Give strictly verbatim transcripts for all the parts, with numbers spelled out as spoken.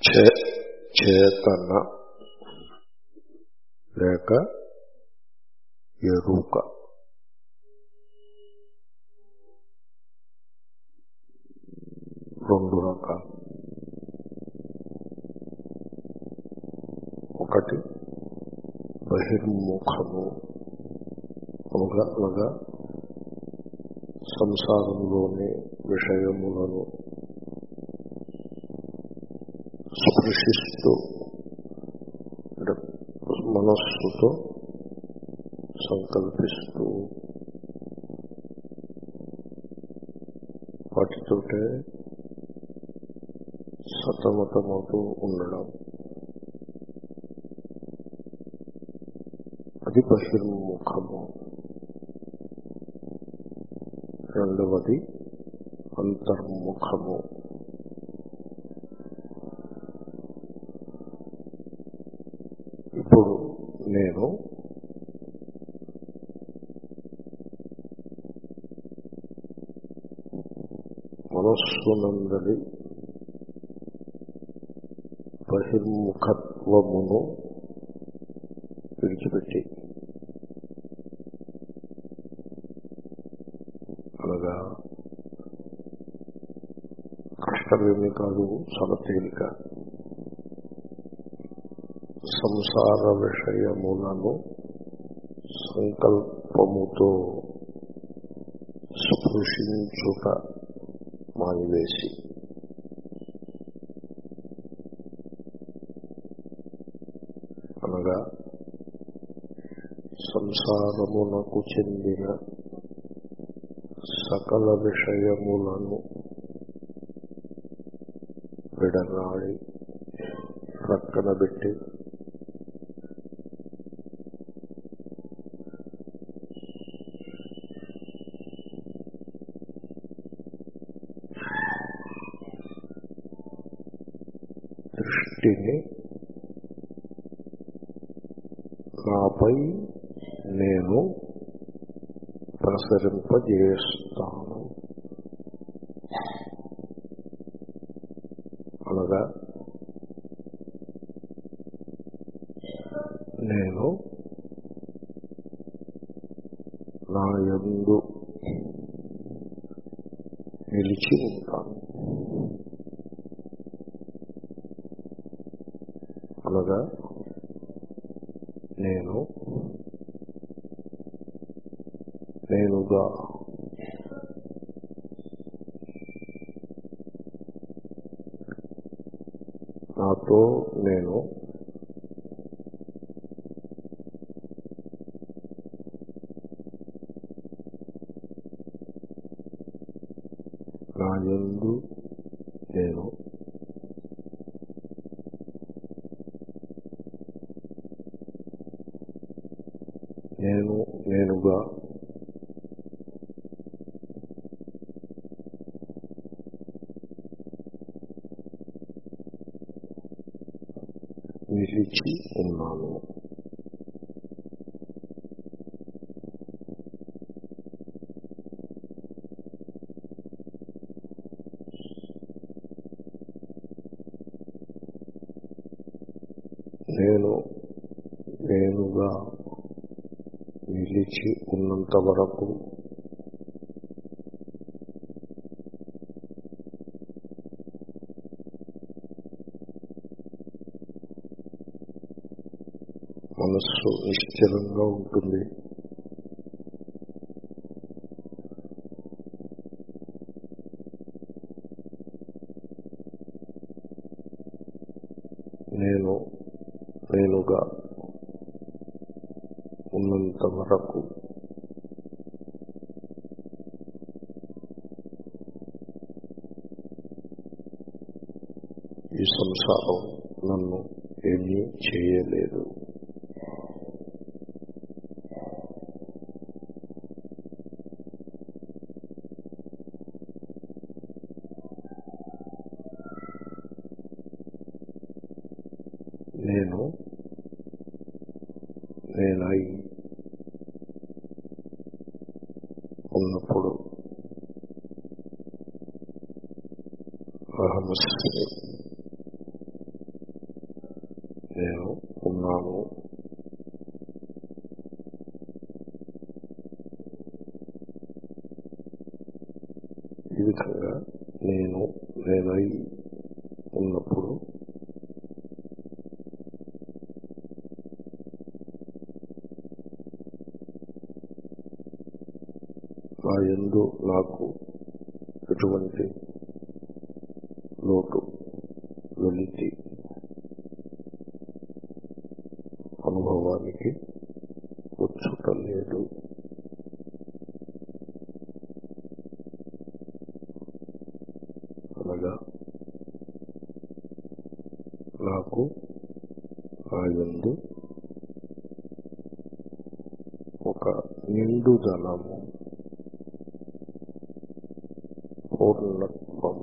చేతన లేక ఎరుక. రెండు రకాలు. ఒకటి బహిర్ముఖము అనగా సంసారంలోని విషయములను స్పృశిస్తూ అంటే మనస్సుతో సంకల్పిస్తూ వాటితోటే సతమతమవుతూ ఉండడం, అది బహిర్ముఖము. రెండవది అంతర్ముఖము. ఇప్పుడు నేను మనస్సునందలి బహిర్ముఖత్వమును విడిచిపెట్టి, అనగా కష్టమేమీ కాదు, చాలా తేలిక. సంసార విషయములను సంకల్పముతో స్పృశించుట మానివేసి, అనగా సంసారమునకు చెందిన సకల విషయములను విడనాడి ప్రక్కన పెట్టి దృష్టిని నాపై నేను ప్రసరింపజేస్తాను. అనగా నేను నా యందు నిలిచి ఉంటాను. అనగా నేను నేనుగా నాతో నేను నా యందు నేను నేను నేనుగా నిలిచి ఉన్నాను. నేను నేనుగా నిలిచి ఉన్నంత వరకు మనస్సు నిశ్చలంగా ఉంటుంది. నేను నేనుగా ఉన్నంత వరకు ఈ సంసారం నన్ను ఏమీ చేయలేదు. నేను నేనై ఉన్నప్పుడు అహమస్మి నేను ఉన్నాను. ఈ విధంగా నేను నేనై ఉన్నప్పుడు నా యందు నాకు ఎటువంటి లోటు వెలితి అనుభవానికి వచ్చుట లేదు. అనగా నాకు నా యందు ఒక నిండుదనము, పూర్ణత్వం,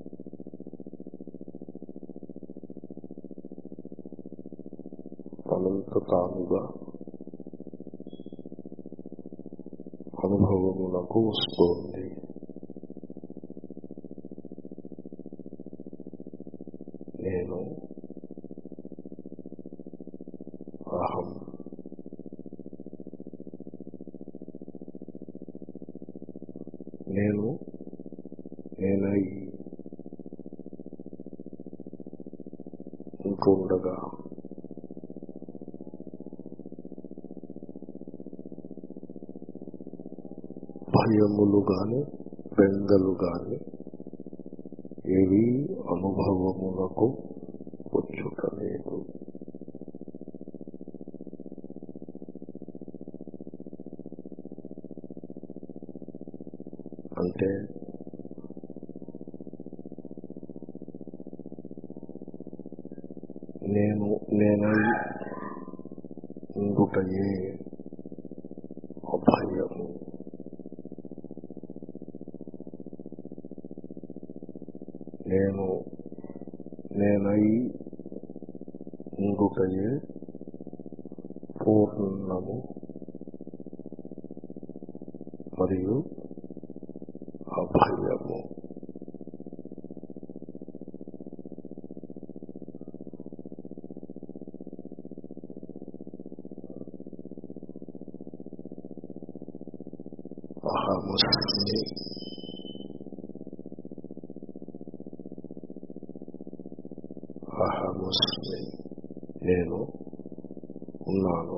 అనంత తానుగా అనుభవమునకు వస్తోంది. నేను అహం నేను నేనై ఉంటుండగా భయములు గాని బెంగలు గాని ఏవి అనుభవమునకు వచ్చుట లేదు. అంటే నేను నేనై ఉండుటయే అభయము. నేను నేనై ఉండుటయే పూర్ణము మరియు అభయము. అహమస్మి అహమస్మి నేను ఉన్నాను.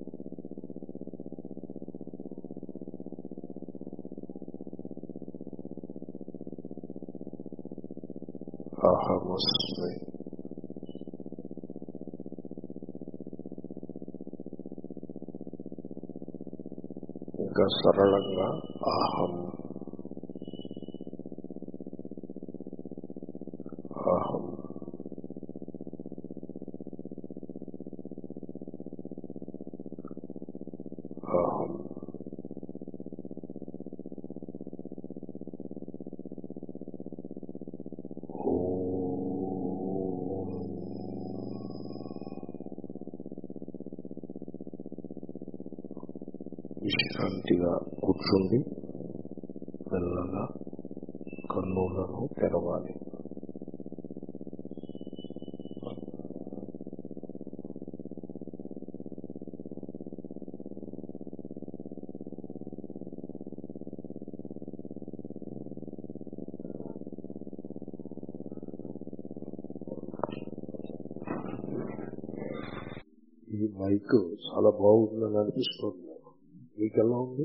అహమస్మి ఇంకా సరళంగా అహం అహం అహం విశ్రాంతిగా కూర్చుండి మెల్లగా కన్నులను తెరవాలి. ఈ మైక్ చాలా బాగుందని అనిపిస్తుంది. మీకు ఎలా ఉంది?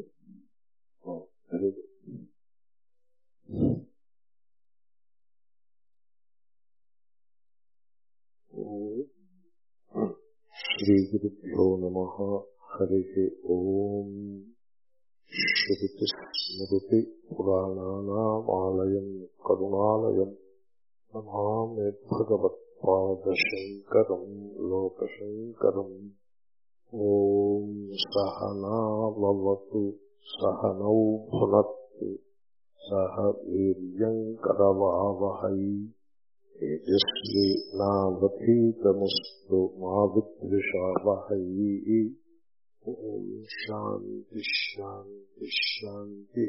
శ్రీ గురుభ్యో నమః. హరి ఓం. శ్రుతి స్మృతి పురాణానామాలయం కరుణాలయం నమామి భగవత్పాదశంకరం లోకశంకరం. ఓం సహనా భవతు సహనౌ భునత్తు సహ వీర్యం కరవావహై తేజస్వి నావధీతమస్తు మా విద్విషావహై. ఓం శాంతి శాంతి శాంతి.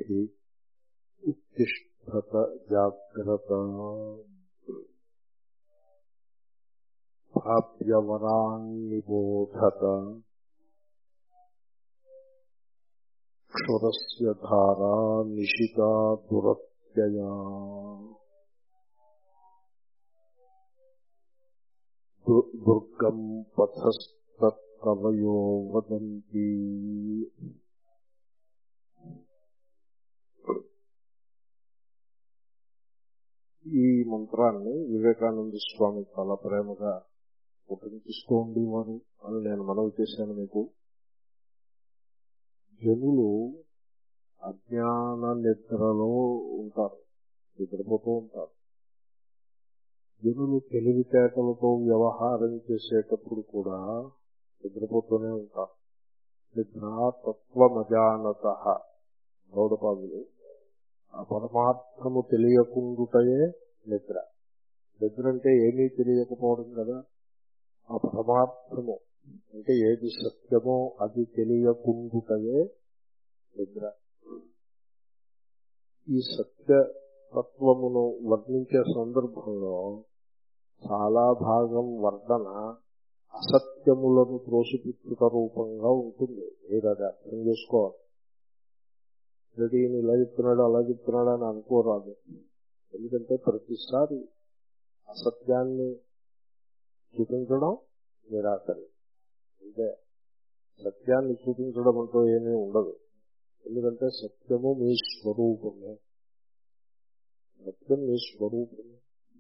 ఉత్తిష్ఠత జాగ్రత్త. ప్రాప్య వరాన్నిబోధత క్షురస్య ధారా నిశితా దురత్యయా దుర్గం పథస్తత్కవయో వదంతి. ఈ మంత్రాన్ని వివేకానంద స్వామి చాలా ప్రేమగా ఉపయోగిస్తూ ఉండేవారు అని నేను మనవి చేశాను మీకు. జనులు అజ్ఞాన నిద్రలో ఉంటారు, నిద్రపోతూ ఉంటారు. జనులు తెలివితేటలతో వ్యవహారం చేసేటప్పుడు కూడా నిద్రపోతూనే ఉంటారు. నిద్ర తత్వమజానత గౌడపాదులు ఆ పరమార్థము తెలియకుండుటయే నిద్ర. నిద్ర అంటే ఏమీ తెలియకపోవడం కదా. ఆ పరమార్థము అంటే ఏది సత్యమో అది తెలియకుండుటయే నిద్ర. ఈ సత్య తత్వమును వర్ణించే సందర్భంలో చాలా భాగం వర్ణన అసత్యములను త్రోసిపుచ్చుట రూపంగా ఉంటుంది. మీరు అది అర్థం చేసుకోవాలి. ఈయన ఇలా చెప్తున్నాడు అలా చెప్తున్నాడు అని అనుకోరాదు. ఎందుకంటే ప్రతిసారి అసత్యాన్ని చూపించడం నిరాకరి. అంటే సత్యాన్ని చూపించడం అంటూ ఏమీ ఉండదు. ఎందుకంటే సత్యము మీ స్వరూపమే. సత్యం మీ స్వరూపమే.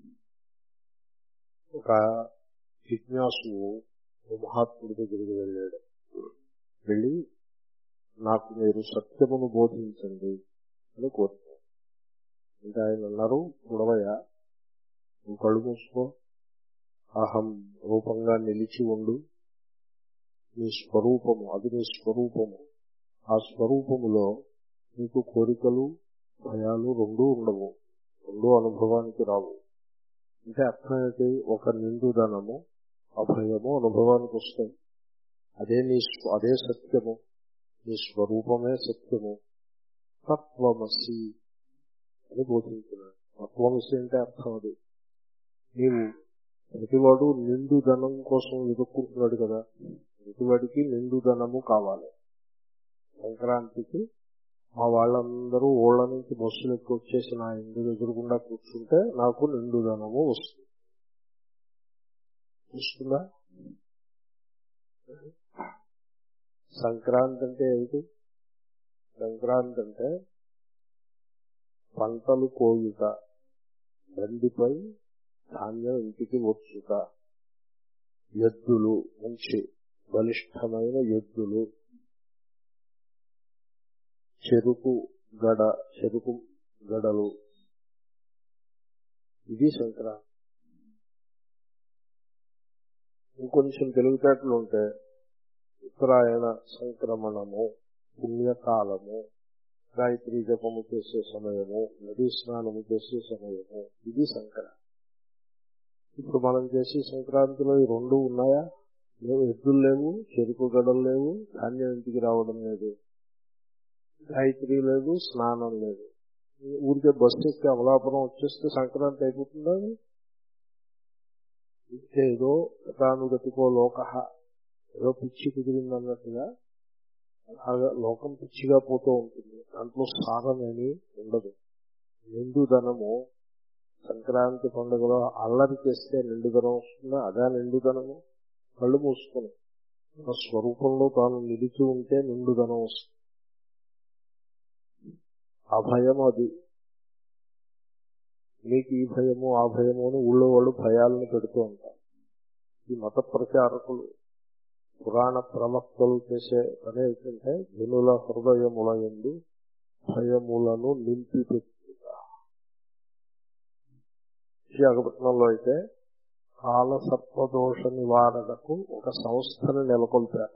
ఒక జిజ్ఞాసువు మహాత్ముడి దగ్గరికి వెళ్ళాడు. వెళ్ళి నాకు మీరు సత్యమును బోధించండి అని కోరుతాను. అంటే ఆయన అన్నారు, చూడవయ్యా, నువ్వు కళ్ళు మూసుకో, అహం రూపంగా నిలిచి ఉండు. నీ స్వరూపము అది నీ స్వరూపము. ఆ స్వరూపములో నీకు కోరికలు భయాలు రెండూ ఉండవు, రెండూ అనుభవానికి రావు. అంటే అర్థం ఏంటి? ఒక నిండుదనము అభయము అనుభవానికి వస్తాయి. అదే నీ అదే సత్యము. నీ స్వరూపమే సత్యము. తత్వమసి అని బోధించున్నాడు. తత్వమసి అంటే అర్థం అది. నీవు ప్రతివాడు నిండుదనం కోసం వెతుక్కుంటున్నాడు కదా. ప్రతివాడికి నిండుదనము కావాలి. సంక్రాంతికి మా వాళ్ళందరూ ఊళ్ళ నుంచి బస్సులు ఎక్కి వచ్చేసి నా ఇంటి ఎదురుకుండా కూర్చుంటే నాకు నిండుదనము వస్తుంది. చూస్తుందా? సంక్రాంతి అంటే ఏమిటి? సంక్రాంతి అంటే పంటలు కోయుట, బండిపై ధాన్యం ఇంటికి వచ్చుట, ఎద్దులు, మంచి బలిష్టమైన ఎద్దులు, చెరుకు గడ చెరుకు గడలు, ఇది సంక్రాంతి. ఇంకొంచెం తెలివితేటలు ఉంటే ఉత్తరాయణ సంక్రమణము, పుణ్యకాలము, గాయత్రీ జపము చేసే సమయము, నదీ స్నానము చేసే సమయము, ఇది సంక్రాంతి. ఇప్పుడు మనం చేసే సంక్రాంతిలో ఈ రెండు ఉన్నాయా? లేవు. ఎద్దులు లేవు, చెరుకు గడలు లేవు, ధాన్యం ఇంటికి రావడం లేదు, గాయత్రి లేదు, స్నానం లేదు. ఊరికే బస్సు ఎక్కి అమలాపురం వచ్చేస్తే సంక్రాంతి అయిపోతుందా? ఏదో తానుగతికో లోక, ఏదో పిచ్చి కుదిరిందన్నట్టుగా అలాగా లోకం పిచ్చిగా పోతూ ఉంటుంది. దాంట్లో సారమేమీ ఉండదు. నిండుదనము సంక్రాంతి పండుగలో అల్లరి చేస్తే నిండుదనం వస్తుందా? అదా నిండుదనము. కళ్ళు మూసుకొని ఆ స్వరూపంలో తాను నిలిచి ఉంటే నిండుదనం వస్తుంది. అభయం అది. మీకు ఈ భయము ఆ భయము అని ఊళ్ళో వాళ్ళు భయాలను పెడుతూ ఉంటారు. ఈ మత ప్రచారకులు పురాణ ప్రవక్తలు చేసే పని ఏంటంటే జనుల హృదయముల యందు భయములను నింపి పెట్టుట. విశాఖపట్నంలో అయితే కాల సర్పదోష నివారణకు ఒక సంస్థను నెలకొల్పారు.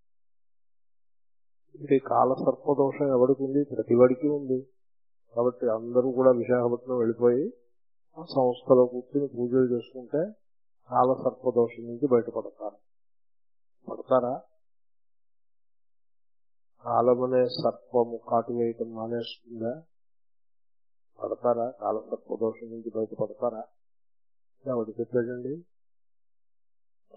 ఇది కాల సర్పదోషం ఎవరికి ఉంది? ప్రతివాడికి ఉంది. కాబట్టి అందరూ కూడా విశాఖపట్నం వెళ్ళిపోయి ఆ సంస్థలో కూర్చొని పూజలు చేసుకుంటే కాల సర్పదోషం నుంచి బయటపడతారు. పడతారా? కాలమనే సర్పము కాటు వేయటం మానేస్తుందా? పడతారా? కాల సర్పదోషం నుంచి బయటపడతారా? ఎవడు చెప్పాడండి?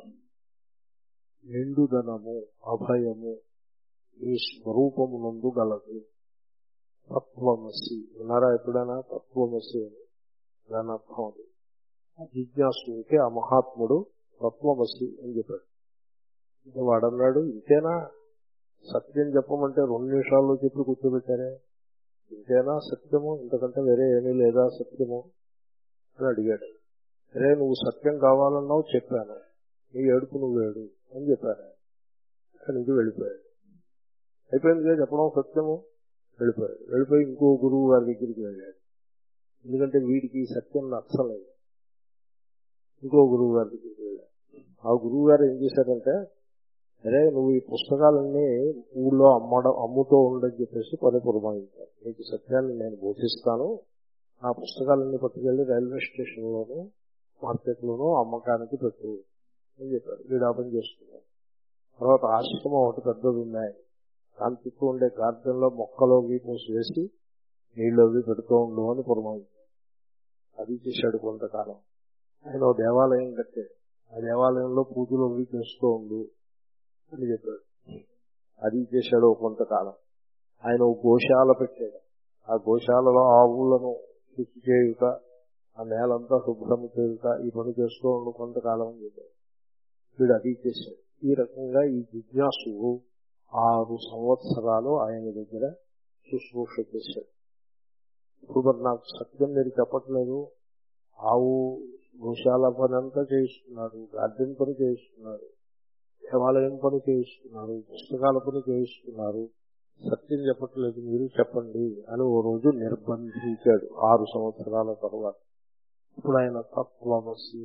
నిండుదనము అభయము ఈ స్వరూపమునందు గలదు. తత్వమసి విన్నారా ఎప్పుడైనా? తత్వమసి అని దాని అర్థం అది. జిజ్ఞాసుకి ఆ మహాత్ముడు తత్వమసి అని చెప్పాడు. ఇంకా వాడన్నాడు, ఇంతేనా సత్యం చెప్పమంటే రెండు నిమిషాల్లో చెప్పి కూర్చోబెట్టారే, ఇంతేనా సత్యము, ఇంతకంటే వేరే ఏమీ లేదా సత్యము అని అడిగాడు. అరే నువ్వు సత్యం కావాలన్నావు, చెప్పాను, నీ ఏడుపు నువ్వు ఏడు అని చెప్పాను. అక్కడి నుంచి వెళ్ళిపోయాడు. అయిపోయిందిగా చెప్పడం సత్యము, వెళ్ళిపోయాడు. వెళ్ళిపోయి ఇంకో గురువు గారి దగ్గరికి వెళ్ళాడు. ఎందుకంటే వీడికి ఈ సత్యం నచ్చలేదు. ఇంకో గురువు గారి దగ్గరికి వెళ్ళాడు. ఆ గురువు గారు ఏం చేశారంటే, అరే నువ్వు ఈ పుస్తకాలన్నీ ఊళ్ళో అమ్మడం అమ్ముతూ ఉండని చెప్పేసి పని పురమాయించారు. నీకు సత్యాన్ని నేను బోధిస్తాను, ఆ పుస్తకాలన్నీ పట్టుకెళ్ళి రైల్వే స్టేషన్లోనూ మార్కెట్లోనూ అమ్మకానికి పెట్టు అని చెప్పారు. వీడు ఆ పని చేస్తున్నాడు. తర్వాత ఆశ్రమం ఒకటి పెద్దది ఉన్నాయి, దాని చుట్టూ ఉండే గార్డెన్ లో మొక్కలో వీటిని వేసి నీళ్ళు అవి పెడుతూ ఉండు అని పురమాయించారు. అది చేశాడు కొంతకాలం. ఆయన ఓ దేవాలయం కట్టాడు, ఆ దేవాలయంలో పూజలు అవి చేస్తూ ఉండు అని చెప్పాడు. అది చేశాడు కొంతకాలం. ఆయన ఓ గోశాల పెట్టాడు, ఆ గోశాలలో ఆవులను శుద్ధి చేయుట, ఆ నేలంతా శుభ్రం చేయుట, ఈ పని చేస్తూ ఉండు కొంతకాలం అని చెప్పాడు. వీడు అది చేశాడు. ఈ రకంగా ఈ జిజ్ఞాసు ఆరు సంవత్సరాలు ఆయన దగ్గర శుశ్రూష చేశాడు. ఇప్పుడు మరి నాకు సత్యం మీరు చెప్పట్లేదు, ఆవు గోశాల పని అంతా చేయిస్తున్నారు, గార్డెన్ పని చేయిస్తున్నారు, దేవాలయం పని చేయిస్తున్నారు, పుస్తకాల పని చేయిస్తున్నారు, సత్యం చెప్పట్లేదు, మీరు చెప్పండి అని ఓ రోజు నిర్బంధించాడు. ఆరు సంవత్సరాల తర్వాత ఇప్పుడు ఆయన తత్వమసి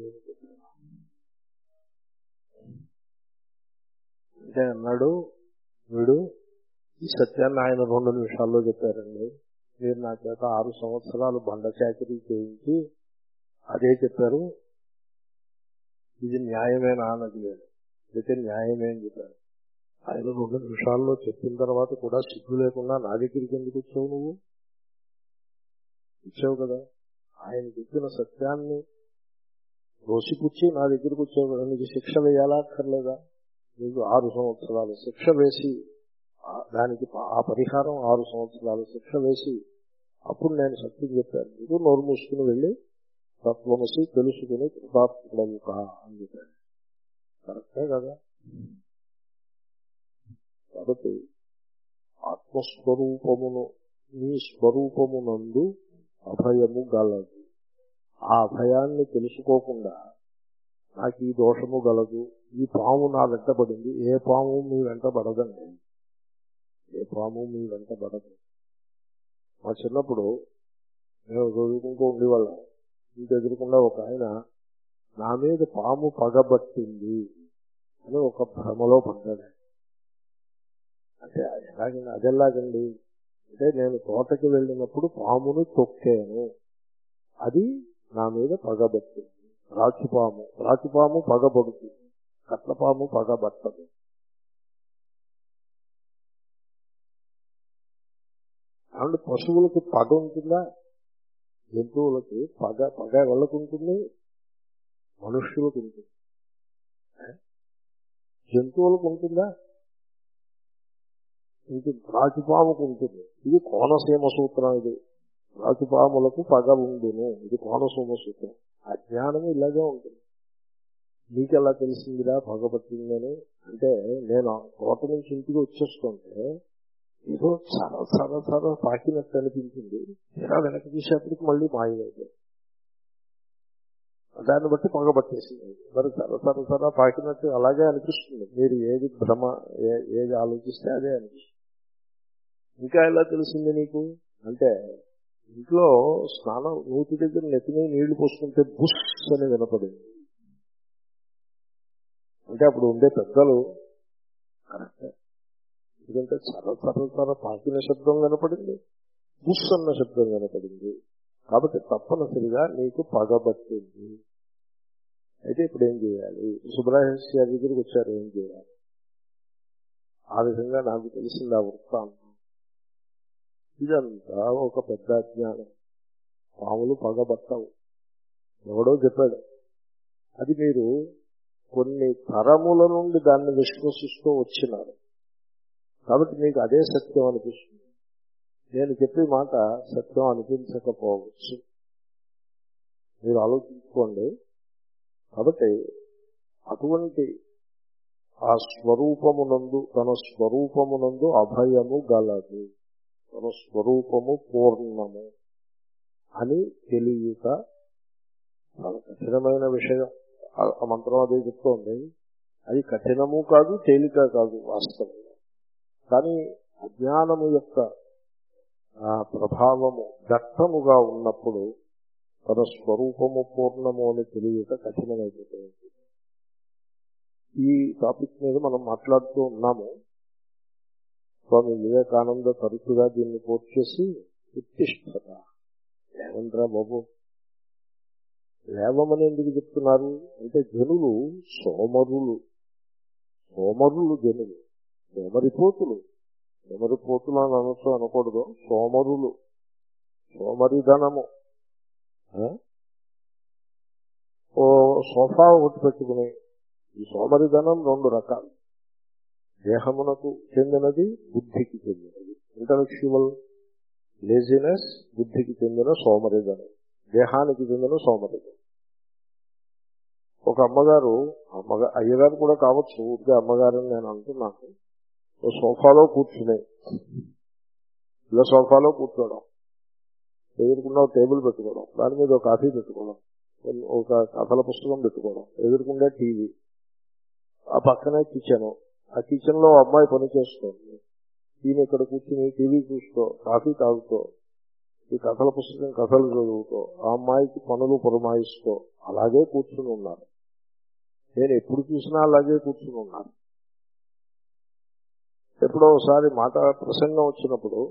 అంటే అన్నాడు, వీడు ఈ సత్యాన్ని ఆయన రెండు నిమిషాల్లో చెప్పారండి, మీరు నా చేత ఆరు సంవత్సరాలు బండ చాకరీ చేయించి అదే చెప్పారు, ఇది న్యాయమేనా అన్నది లేదు, అయితే న్యాయమే అని చెప్పారు. ఆయన రెండు నిమిషాల్లో చెప్పిన తర్వాత కూడా సిగ్గు లేకుండా నా దగ్గరికి ఎందుకు వచ్చావు, నువ్వు ఇచ్చావు కదా, ఆయన చెప్పిన సత్యాన్ని రోసిపుచ్చి నా దగ్గరికి వచ్చావు కదా, నీకు శిక్ష వేయాలా అక్కర్లేదా? నీకు ఆరు సంవత్సరాలు శిక్ష వేసి దానికి ఆ పరిహారం ఆరు సంవత్సరాలు శిక్ష వేసి అప్పుడు నేను సత్యం చెప్పాను, నీకు నోరు మూసుకుని వెళ్ళి తత్వమసి తెలుసుకుని కృతార్థుడవు కా అని చెప్పాడు. కరెక్టే కదా. కాబట్టి ఆత్మస్వరూపమును నీ స్వరూపమునందు అభయము గలదు. ఆ అభయాన్ని తెలుసుకోకుండా నాకు ఈ దోషము గలదు, ఈ పాము నా వెంట పడింది, ఏ పాము మీ వెంట పడదండి, ఏ పాము మీ వెంట పడదు. మా చిన్నప్పుడు మేము చదువుకుంటూ ఉండేవాళ్ళం, ఇంటి ఎదురకుండా ఒక ఆయన నా మీద పాము పగబట్టింది అని ఒక భ్రమలో పడ్డాడు. అంటే ఎలాగండి, అదెలాగండి అంటే నేను తోటకి వెళ్ళినప్పుడు పామును తొక్కాను, అది నా మీద పగబట్టింది. రాచుపాము రాచుపాము పగబడుతుంది, కట్లపాము పగబట్టదు. అండ్ పశువులకి పగ ఉంటుందా? జంతువులకి పగ పగ ఎవరికి ఉంటుంది? మనుష్యులకు ఉంటుంది. జంతువులకు ఉంటుందా? ఉంటుంది. రాచుపాముకు ఉంటుంది. ఇది కోనసీమ సూత్రం. ఇది రాచుపాములకు పగ ఉండును, ఇది కోనసీమ సూత్రం. అజ్ఞానం ఇలాగే ఉంటుంది. నీకెలా తెలిసిందిరా పగబట్టిందని? అంటే నేను తోట నుంచి ఇంటికి వచ్చేస్తుంటే ఏదో సర సర సర తాకినట్టు అనిపించింది, ఇలా వెనక్కి తీసేపటికి మళ్ళీ మాయమైంది. దాన్ని బట్టి పగబట్టేసింది. మరి సర సర సర తాకినట్టు అలాగే అనిపిస్తుంది. మీరు ఏది భ్రమ ఏది ఆలోచిస్తే అదే అనిపిస్తుంది. ఇంకా ఎలా తెలిసింది నీకు అంటే, ఇంట్లో స్నానం నూతి దగ్గర నెత్తిని నీళ్లు పోసుకుంటే బుస్ అని వినపడింది. అంటే అప్పుడు ఉండే పెద్దలు కరెక్టే, ఎందుకంటే చర చర చర తాకిన శబ్దం వినపడింది, బుస్ అన్న శబ్దం వినపడింది. కాబట్టి తప్పనిసరిగా నీకు పగబట్టింది. అయితే ఇప్పుడు ఏం చేయాలి? సుబ్రహ్మణ్య గారి దగ్గరికి వచ్చారు, ఏం చేయాలి? ఆ విధంగా నాకు తెలిసింది ఆ వృత్తాంతం. ఇదంతా ఒక పెద్ద అజ్ఞానం. పాములు పగబట్టవు, ఎవడో చెప్పాడు. అది మీరు కొన్ని తరముల నుండి దాన్ని విశ్వసిస్తూ వచ్చినారు. కాబట్టి మీకు అదే సత్యం అనిపిస్తుంది. నేను చెప్పే మాట సత్యం అనిపించకపోవచ్చు, మీరు ఆలోచించుకోండి. కాబట్టి అటువంటి ఆ స్వరూపమునందు, తన స్వరూపమునందు అభయము గలదు, తన స్వరూపము పూర్ణము అని తెలియక చాలా కఠినమైన విషయం. ఆ మంత్రం అదే చెప్తోంది. అది కఠినము కాదు, తేలిక కాదు వాస్తవంగా. కానీ అజ్ఞానము యొక్క ఆ ప్రభావము దట్టముగా ఉన్నప్పుడు తన స్వరూపము పూర్ణము అని తెలియక కఠినమైపోతుంది. ఈ టాపిక్ మీద మనం మాట్లాడుతూ ఉన్నాము. స్వామి వివేకానంద తరచుగా దీన్ని కోట్ చేసి ఉత్తిష్టత, లేవంట్రా బాబు, లేవమని ఎందుకు చెప్తున్నారు అంటే జనులు సోమరులు, సోమరులు జనులు, సోమరిపోతులు, సోమరిపోతులు అని అనొచ్చు అనకూడదు, సోమరులు, సోమరిధనము. ఓ సోఫా ఒకటి పెట్టుకుని, ఈ సోమరిధనం రెండు రకాలు. దేహమునకు చెందినది, బుద్ధికి చెందినది. ఇంటలెక్చువల్ లేజినెస్ బుద్ధికి చెందిన సోమరిధనం, దేహానికి చెందిన సోమరిధనం. ఒక అమ్మగారు, అమ్మగా అయ్యగారు కూడా కావచ్చు, ఊరికే అమ్మగారని నేను అంటున్నాను, ఓ సోఫాలో కూర్చునే, ఇలా సోఫాలో కూర్చోవడం, ఎదురుకుండా టేబుల్ పెట్టుకోవడం, దాని మీద ఒక కాఫీ పెట్టుకోవడం, ఒక కథల పుస్తకం పెట్టుకోవడం, ఎదురుకుండా టీవీ, ఆ పక్కనే కిచెన్, ఆ కిచెన్ లో అమ్మాయి పని చేస్తుంది, ఈయన ఇక్కడ కూర్చుని టీవీ చూస్తూ కాఫీ తాగుతూ ఈ కథల పుస్తకం కథలు చదువుతూ ఆ అమ్మాయికి పనులు పురమాయిస్తూ అలాగే కూర్చుని ఉన్నారు. నేను ఎప్పుడు చూసినా అలాగే కూర్చుని ఉన్నాను. ఎప్పుడో ఒకసారి మాట ప్రసంగం వచ్చినప్పుడు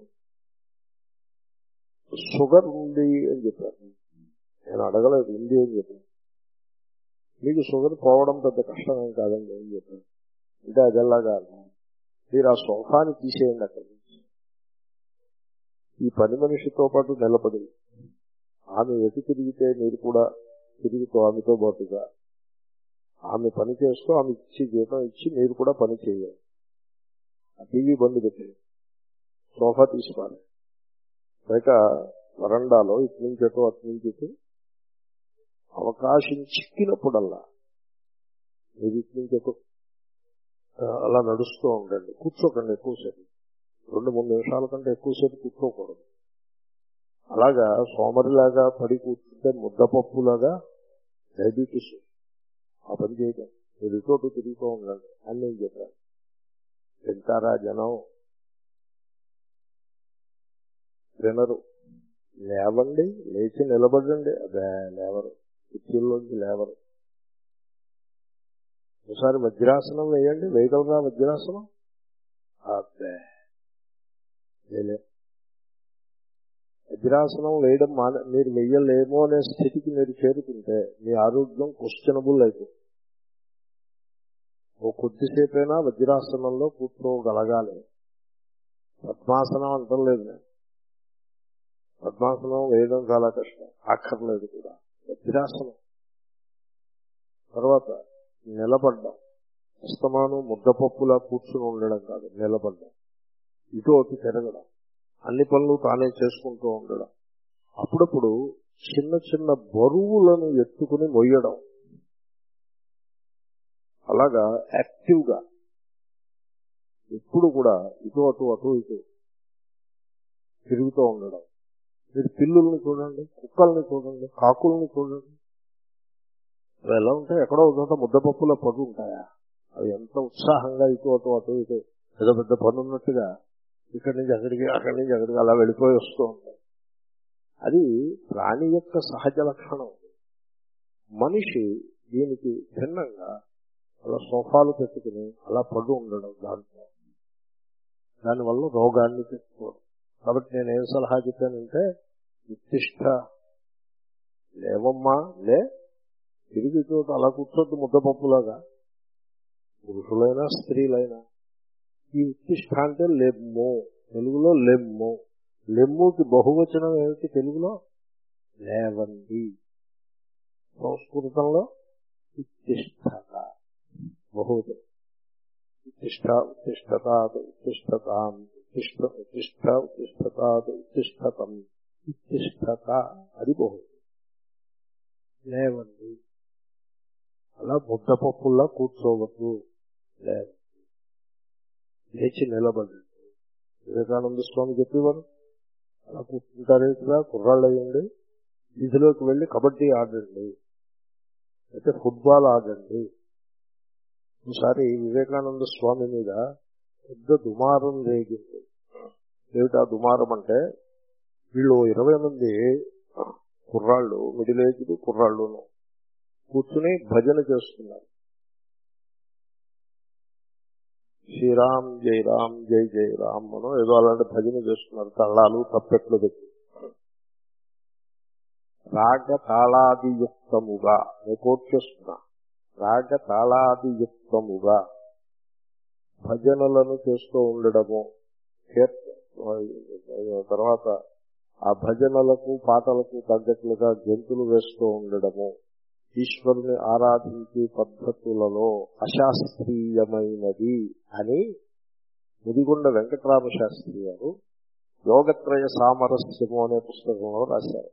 షుగర్ ఉంది అని చెప్పారు. నేను అడగలేదు, ఉంది అని చెప్పాను. మీకు షుగర్ పోవడం పెద్ద కష్టమేం కాదండి అని చెప్పాను. అంటే అదెల్లాగా మీరు ఆ సోఫాని తీసేయండి అక్కడి నుంచి. ఈ పని మనిషితో పాటు నిలబడి ఆమె ఎటు తిరిగితే మీరు కూడా తిరుగుతూ ఆమెతో పాటుగా ఆమె పని చేస్తూ ఆమె ఇచ్చి జీతం ఇచ్చి మీరు కూడా పని చేయాలి. ఆ టీవీ బంద్ పెట్టండి, సోఫా తీసుకోవాలి. బయట వరండాలో ఇటు నుంచి అటు అటు నుంచి ఇటు అవకాశం చిక్కినప్పుడల్లా మీరు ఇటు నుంచి అటు అలా నడుస్తూ ఉండండి. కూర్చోకండి ఎక్కువసేపు, రెండు మూడు నిమిషాల కంటే ఎక్కువసేపు కూర్చోకూడదు. అలాగా సోమరిలాగా పడి కూర్చుంటే ముద్దపప్పులాగా డయాబెటీస్, ఆ పని చేయడం. మీరు ఇటు తిరుగుతూ ఉండండి అని నేను చెప్పాను. వింటారా జనం? వినరు. లేవండి, లేచి నిలబడండి, అదే లేవరు, కుర్చీల్లోంచి లేవరు. ఒకసారి వజ్రాసనం వేయండి, వేయగలరా వజ్రాసనం? అదే వేయలే. వజ్రాసనం వేయడం మానే మీరు వెయ్యలేమో అనే స్థితికి మీరు చేరుకుంటే మీ ఆరోగ్యం క్వశ్చనబుల్ అయిపోతుంది. ఓ కొద్దిసేపైనా వజ్రాసనంలో కూర్చోగలగాలి. పద్మాసనం అంటలేదు నేను, పద్మాసనం వేయడం చాలా కష్టం, అక్కర్లేదు కూడా. వజ్రాసనం తర్వాత నిలబడ్డం, అస్తమానం ముద్దపప్పులా కూర్చుని ఉండడం కాదు, నిలబడ్డం, ఇటు అటు తిరగడం, అన్ని పనులు తానే చేసుకుంటూ ఉండడం, అప్పుడప్పుడు చిన్న చిన్న బరువులను ఎత్తుకుని మొయ్యడం, అలాగా యాక్టివ్గా ఎప్పుడు కూడా ఇటు అటు అటు ఇటు తిరుగుతూ ఉండడం. మీరు పిల్లుల్ని చూడండి, కుక్కల్ని చూడండి, కాకుల్ని చూడండి, అవి ఎలా ఉంటాయి? ఎక్కడో ఒక చోట ముద్దపప్పులో పడు ఉంటాయా? అవి ఎంత ఉత్సాహంగా ఇటు అటు అటు ఇటు ఏదో పెద్ద పని ఉన్నట్టుగా ఇక్కడి నుంచి అక్కడికి, అక్కడి నుంచి అక్కడికి అలా వెళ్ళిపోయి వస్తూ ఉంటాయి. అది ప్రాణి యొక్క సహజ లక్షణం. మనిషి దీనికి భిన్నంగా అలా సోఫాలు పెట్టుకుని అలా పడు ఉండడం, దాంట్లో దానివల్ల రోగాన్ని తెచ్చుకోవడం. కాబట్టి నేను ఏం సలహా చెప్పానంటే, ఉత్తిష్ట, లేవమ్మా, లే, తిరిగి చోట అలా కూర్చోద్దు ముద్దపప్పులాగా. పురుషులైనా స్త్రీలైనా ఈ ఉత్తిష్ట అంటే లెమ్ము, తెలుగులో లెమ్ము. లెమ్ముకి బహువచనం ఏమిటి తెలుగులో? లేవండి. సంస్కృతంలో ఉత్తిష్టత. బహువచనం. ఉత్తిష్ట ఉత్తిష్టతాత్ ఉత్తిష్టతాం ఉత్తిష్ట ఉత్తిష్ట ఉత్తిష్టతాత్ ఉత్తిష్టతం ఉత్తిష్టత అది బహువచనం. లేవండి, అలా ముద్దపప్పుల్లా కూర్చోవద్దు, లేవండి, లేచి నిలబడండి. వివేకానంద స్వామి చెప్పేవారు, అలా కూర్చుంటారేట్లా, కుర్రాళ్ళు అయ్యండి, వీధిలోకి వెళ్లి కబడ్డీ ఆడండి, అయితే ఫుట్బాల్ ఆడండి. ఒకసారి వివేకానంద స్వామి మీద పెద్ద దుమారం రేగింది. ఏమిటా దుమారం అంటే, వీళ్ళు ఇరవై మంది కుర్రాళ్ళు, మిడిల్ ఏజ్డ్ కుర్రాళ్ళును కూర్చుని భజన చేస్తున్నారు. శ్రీరామ్ జై రామ్ జై జై రామ్ అనో ఏదో అలాంటి భజన చేస్తున్నారు, తాళాలు తప్పెట్లు పెట్టి. రాగ తాళాదియుక్తముగా, నేను కోట్ చేస్తున్నా, రాగ తాళాదియుక్తముగా భజనలను చేస్తూ ఉండడము. తర్వాత ఆ భజనలకు పాటలకు తగ్గట్లుగా గెంతులు వేస్తూ ఉండడము, ఈశ్వరుని ఆరాధించే పద్ధతులలో అశాస్త్రీయమైనది అని ముదిగొండ వెంకటరామ శాస్త్రి గారు యోగత్రయ సామరస్యము అనే పుస్తకంలో రాశారు.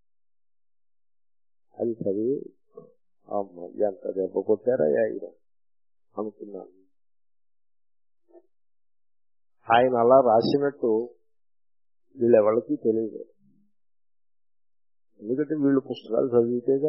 అది చదివి ఎంత దెబ్బ కొట్టారా ఆయన అనుకున్నాను. ఆయన అలా రాసినట్టు వీళ్ళెవరికి తెలియదు. ఎందుకంటే వీళ్ళు పుస్తకాలు చదివితేగా,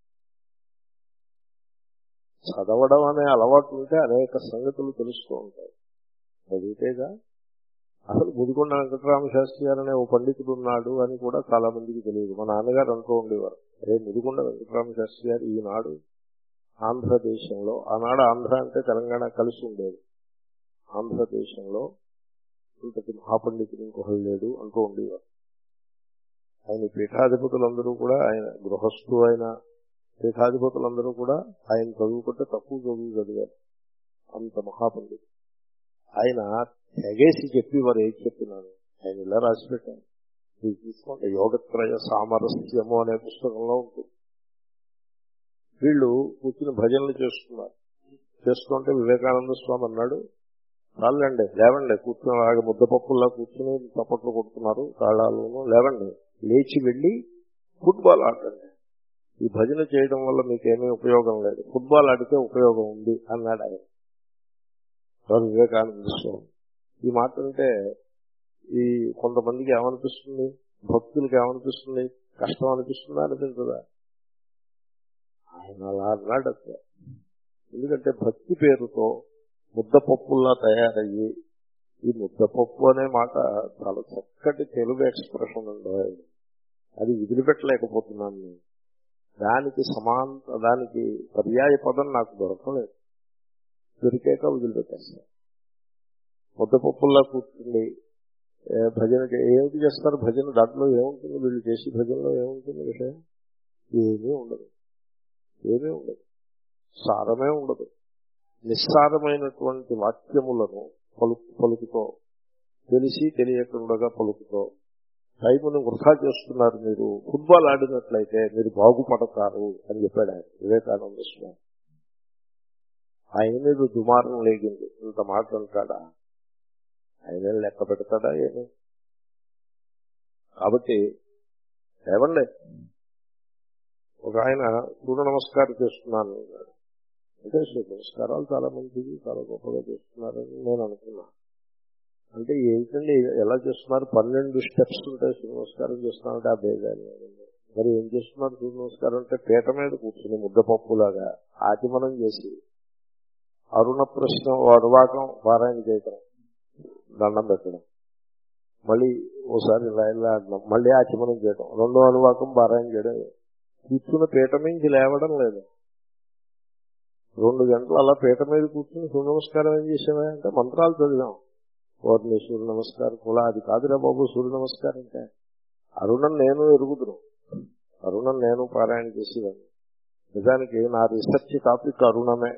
చదవడం అనే అలవాటు ఉంటే అనేక సంగతులు తెలుస్తూ ఉంటాయి. చదివితేగా. అసలు ముదిగొండ వెంకటరామ శాస్త్రి గారు అనే ఓ పండితుడు ఉన్నాడు అని కూడా చాలా మందికి తెలియదు. మా నాన్నగారు అంటూ ఉండేవారు, అదే ముదిగొండ వెంకటరామ శాస్త్రి గారు ఈనాడు ఆంధ్రదేశంలో, ఆనాడు ఆంధ్ర అంటే తెలంగాణ కలిసి ఉండేది, ఆంధ్రదేశంలో ఇంతటి మహాపండితుడు ఇంకొకరు లేడు అంటూ ఉండేవారు. ఆయన పీఠాధిపతులందరూ కూడా, ఆయన గృహస్థు అయిన పీఠాధిపతులందరూ కూడా ఆయన చదువుకుంటే తక్కువ చదువు చదివారు, అంత మహాపండితుడు. ఆయన తెగేసి చెప్పేవారు, ఏది చెప్పినాను ఆయన ఇలా రాసి పెట్టాను, ఇది తీసుకోండి, యోగత్రయ సామరస్యము అనే పుస్తకంలో ఉంటుంది. వీళ్ళు కూర్చుని భజనలు చేస్తున్నారు. చేస్తుంటే వివేకానంద స్వామి అన్నాడు, చాలండి లేవండి, కూర్చుని అలాగే ముద్దపప్పుల్లా కూర్చుని చప్పట్లు కొడుతున్నారు, తాళాలను, లేవండి, లేచి వెళ్ళి ఫుట్బాల్ ఆడండి, ఈ భజన చేయడం వల్ల మీకేమీ ఉపయోగం లేదు, ఫుట్బాల్ ఆడితే ఉపయోగం ఉంది అన్నాడు ఆయన వివేకానంద స్వామి. ఈ మాట అంటే ఈ కొంతమందికి ఏమనిపిస్తుంది, భక్తులకి ఏమనిపిస్తుంది, కష్టం అనిపిస్తుందా అనిపించదా? ఆయన అలా అన్నాడు. ఎందుకంటే భక్తి పేరుతో ముద్దపప్పుల్లా తయారయ్యి, ఈ ముద్దపప్పు అనే మాట చాలా చక్కటి తెలుగు ఎక్స్ప్రెషన్ ఉండదు, అది వదిలిపెట్టలేకపోతున్నాను నేను. దానికి సమాంత దానికి పర్యాయ పదం నాకు దొరకలేదు, దొరికాక వదిలిపెట్టేస్తాను. ముద్దపప్పుల్లా కూర్చుండి భజన ఏమిటి చేస్తారు, భజన దాంట్లో ఏముంటుంది, వీళ్ళు చేసి భజనలో ఏముంటుంది విషయం, ఏమీ ఉండదు, ఏమీ ఉండదు, సారమే ఉండదు. నిస్సారమైనటువంటి వాక్యములను పలుకు పలుకుతో తెలిసి తెలియకుండా పలుకుతో టైమును వృధా చేస్తున్నారు మీరు, ఫుట్బాల్ ఆడినట్లయితే మీరు బాగుపడతారు అని చెప్పాడు ఆయన వివేకానంద స్వామి. ఆయన మీద దుమారం లేగింది, ఇంత మాట అంటాడా, ఆయన లెక్క పెడతాడా ఏమి? కాబట్టి ఏమండి, ఒక ఆయన సూర్య నమస్కారం చేస్తున్నాను అన్నాడు. అంటే సూర్య నమస్కారాలు చాలా మంచిది, చాలా గొప్పగా చేస్తున్నారని నేను అనుకున్నా. అంటే ఏంటండి ఎలా చేస్తున్నారు, పన్నెండు స్టెప్స్ ఉంటాయి సూర్య నమస్కారం చేస్తున్నారంటే ఆ బేగాని. మరి ఏం చేస్తున్నారు సూర్య నమస్కారం అంటే, పీట మీద కూర్చుని ముద్దపప్పులాగా ఆచమనం చేసి అరుణ ప్రశ్న అరువాకం పారాయణ చేయటం, దండం పెట్టడం, మళ్ళీ ఓసారి ఇలా ఇలా ఆడడం, మళ్ళీ ఆచమనం చేయడం, రెండో అనువాకం పారాయణ చేయడం, కూర్చున్న పీట నుంచి లేవడం లేదు. రెండు గంటలు అలా పీట మీద కూర్చుని సూర్య నమస్కారం ఏం చేసావా అంటే మంత్రాలు చదివాం. ఓర్ని సూర్య నమస్కారం కూడా అది కాదురా బాబు, సూర్య నమస్కారం అంటే అరుణం నేను ఎరుగుదును, అరుణం నేను పారాయణ చేసేవాడిని. నిజానికి నా రీసెర్చ్ టాపిక్ అరుణమే.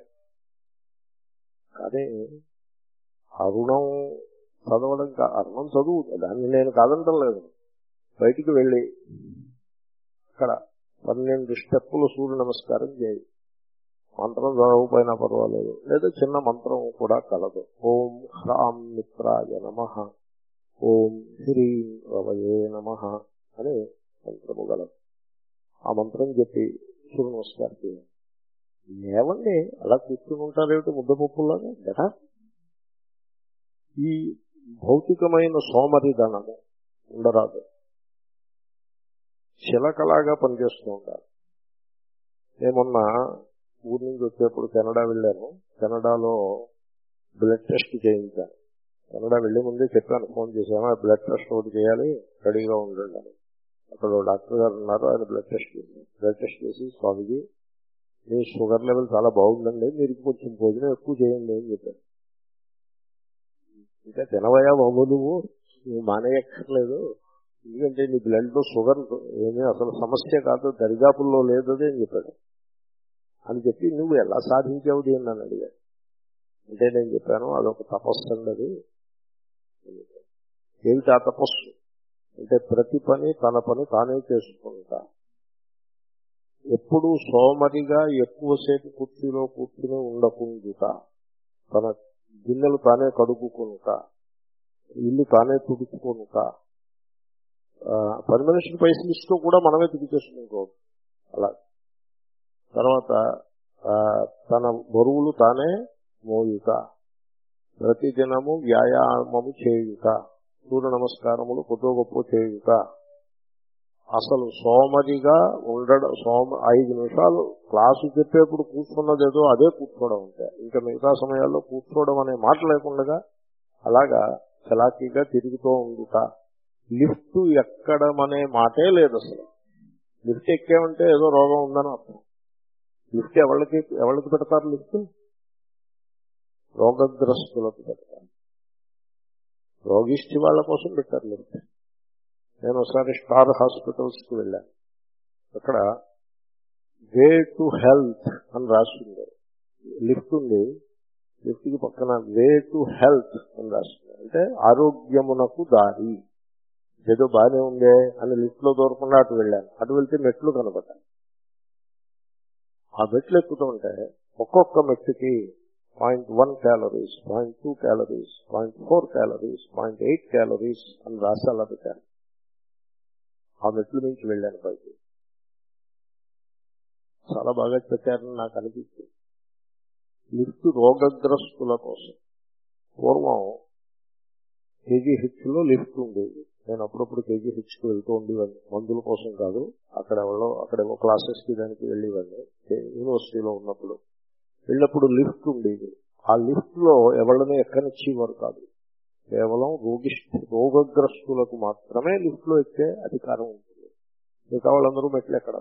కానీ అరుణం చదవడం, అరుణం చదువు, దాన్ని నేను కాదంటం లేదు. బయటికి వెళ్ళి అక్కడ పన్నెండు స్టెప్పులు సూర్య నమస్కారం చేయి, మంత్రం చదవకపోయినా పర్వాలేదు, లేదా చిన్న మంత్రం కూడా కలదు. ఓం హ్రాం మిత్రాయ నమః, ఓం హ్రీం రవయే నమః అని మంత్రము గలదు. ఆ మంత్రం చెప్పి సూర్య నమస్కారం చేయాలి. ఏమండి అలా కూర్చుని ఉంటారేమిటి ముద్దపప్పులాగా కదా. ఈ భౌతికమైన సోమరిధనము ఉండరాదు, చిలకలాగా పనిచేస్తూ ఉండాలి. నేమొన్న ఊరి నుంచి వచ్చేప్పుడు కెనడా వెళ్ళాను. కెనడాలో బ్లడ్ టెస్ట్ చేయించాను. కెనడా వెళ్లే ముందే చెప్పాను, ఫోన్ చేశాను, బ్లడ్ టెస్ట్ ఒకటి చేయాలి, రెడీగా ఉండండి అని. అక్కడ డాక్టర్ గారు ఉన్నారు, ఆయన బ్లడ్ టెస్ట్ చేశారు. బ్లడ్ టెస్ట్ చేసి, స్వామిజీ మీ షుగర్ లెవెల్ చాలా బాగుందండి, మీరు కొంచెం భోజనం ఎక్కువ చేయండి అని చెప్పారు. ఇంకా తినవయా బాబు, నువ్వు నువ్వు మానేయక్కర్లేదు, ఎందుకంటే నీ బ్లడ్ లో షుగర్ ఏమీ అసలు సమస్య కాదు, దరిదాపుల్లో లేదు అని చెప్పాడు. అని చెప్పి నువ్వు ఎలా సాధించావు దీన్ని అని అడిగాడు. అంటే నేను చెప్పాను, అదొక తపస్సు అండి. అది ఏమిటి ఆ తపస్సు అంటే, ప్రతి పని తన పని తానే చేసుకుంటా, ఎప్పుడూ సోమరిగా ఎక్కువసేపు కుర్చీలో కూర్చుని ఉండకుండుతా, తన గిన్నెలు తానే కడుగుకుంటా, ఇల్లు తానే తుడుచుకుంటా, పని మనిషికి పైసలు ఇస్తూ కూడా మనమే తుడిచేసుకుంటాం అలా. తర్వాత తన బరువులు తానే మోయుట, ప్రతిదినము వ్యాయామము చేయుట, సూర్య నమస్కారములు కొద్దో గొప్ప చేయుట, అసలు సోమరిగా ఉండడం. సోమ ఐదు నిమిషాలు క్లాసు చెప్పేప్పుడు కూర్చున్నదేదో అదే కూర్చోవడం అంటే, ఇంకా మిగతా సమయాల్లో కూర్చోవడం అనే మాట లేకుండా అలాగా చలాకీగా తిరుగుతూ ఉండుట. లిఫ్ట్ ఎక్కడం అనే మాటే లేదు అసలు. లిఫ్ట్ ఎక్కామంటే ఏదో రోగం ఉందని అర్థం. లిఫ్ట్ ఎవరికి ఎవరికి పెడతారు? లిఫ్ట్ రోగగ్రస్తులకు పెడతారు, రోగిష్టి వాళ్ళ కోసం పెట్టారు లిఫ్ట్. నేను ఒకసారి స్టార్ హాస్పిటల్స్ కి వెళ్ళాను. అక్కడ వే టు హెల్త్ అని రాసింది. లిఫ్ట్ ఉంది, లిఫ్ట్ కి పక్కన వే టు హెల్త్ అని రాసింది. అంటే ఆరోగ్యమునకు దారి. ఏదో బాగానే ఉందే అని లిఫ్ట్ లో దూరకుండా అటు వెళ్ళాను. అటు వెళ్తే మెట్లు కనపడ్డాయి. ఆ మెట్లు ఎక్కుతూ ఉంటే ఒక్కొక్క మెట్టుకి point one calories, point two calories, point four calories, point eight calories అని రాసి అలా పెట్టాను. ఆ మెట్లు నుంచి వెళ్ళాను పైకి. చాలా బాగా పెట్టారని నాకు అనిపించింది. లిఫ్ట్ రోగగ్రస్తుల కోసం. పూర్వం కేజీ హెచ్ లో లిఫ్ట్ ఉండేది. నేను అప్పుడప్పుడు కేజీ హెచ్ కి వెళ్తూ ఉండేవాడిని, మందుల కోసం కాదు. అక్కడ ఎవరో అక్కడేమో క్లాసెస్ కి దానికి వెళ్ళేవాడిని యూనివర్సిటీలో ఉన్నప్పుడు. వెళ్ళినప్పుడు లిఫ్ట్ ఉండేది. ఆ లిఫ్ట్ లో ఎవరిని ఎక్కనిచ్చేవారు కాదు. కేవలం రోగిష్ఠ రోగగ్రస్తులకు మాత్రమే లిఫ్ట్ లో ఎక్కే అధికారం ఉంటుంది. మిగతా వాళ్ళందరూ మెట్లు ఎక్కడ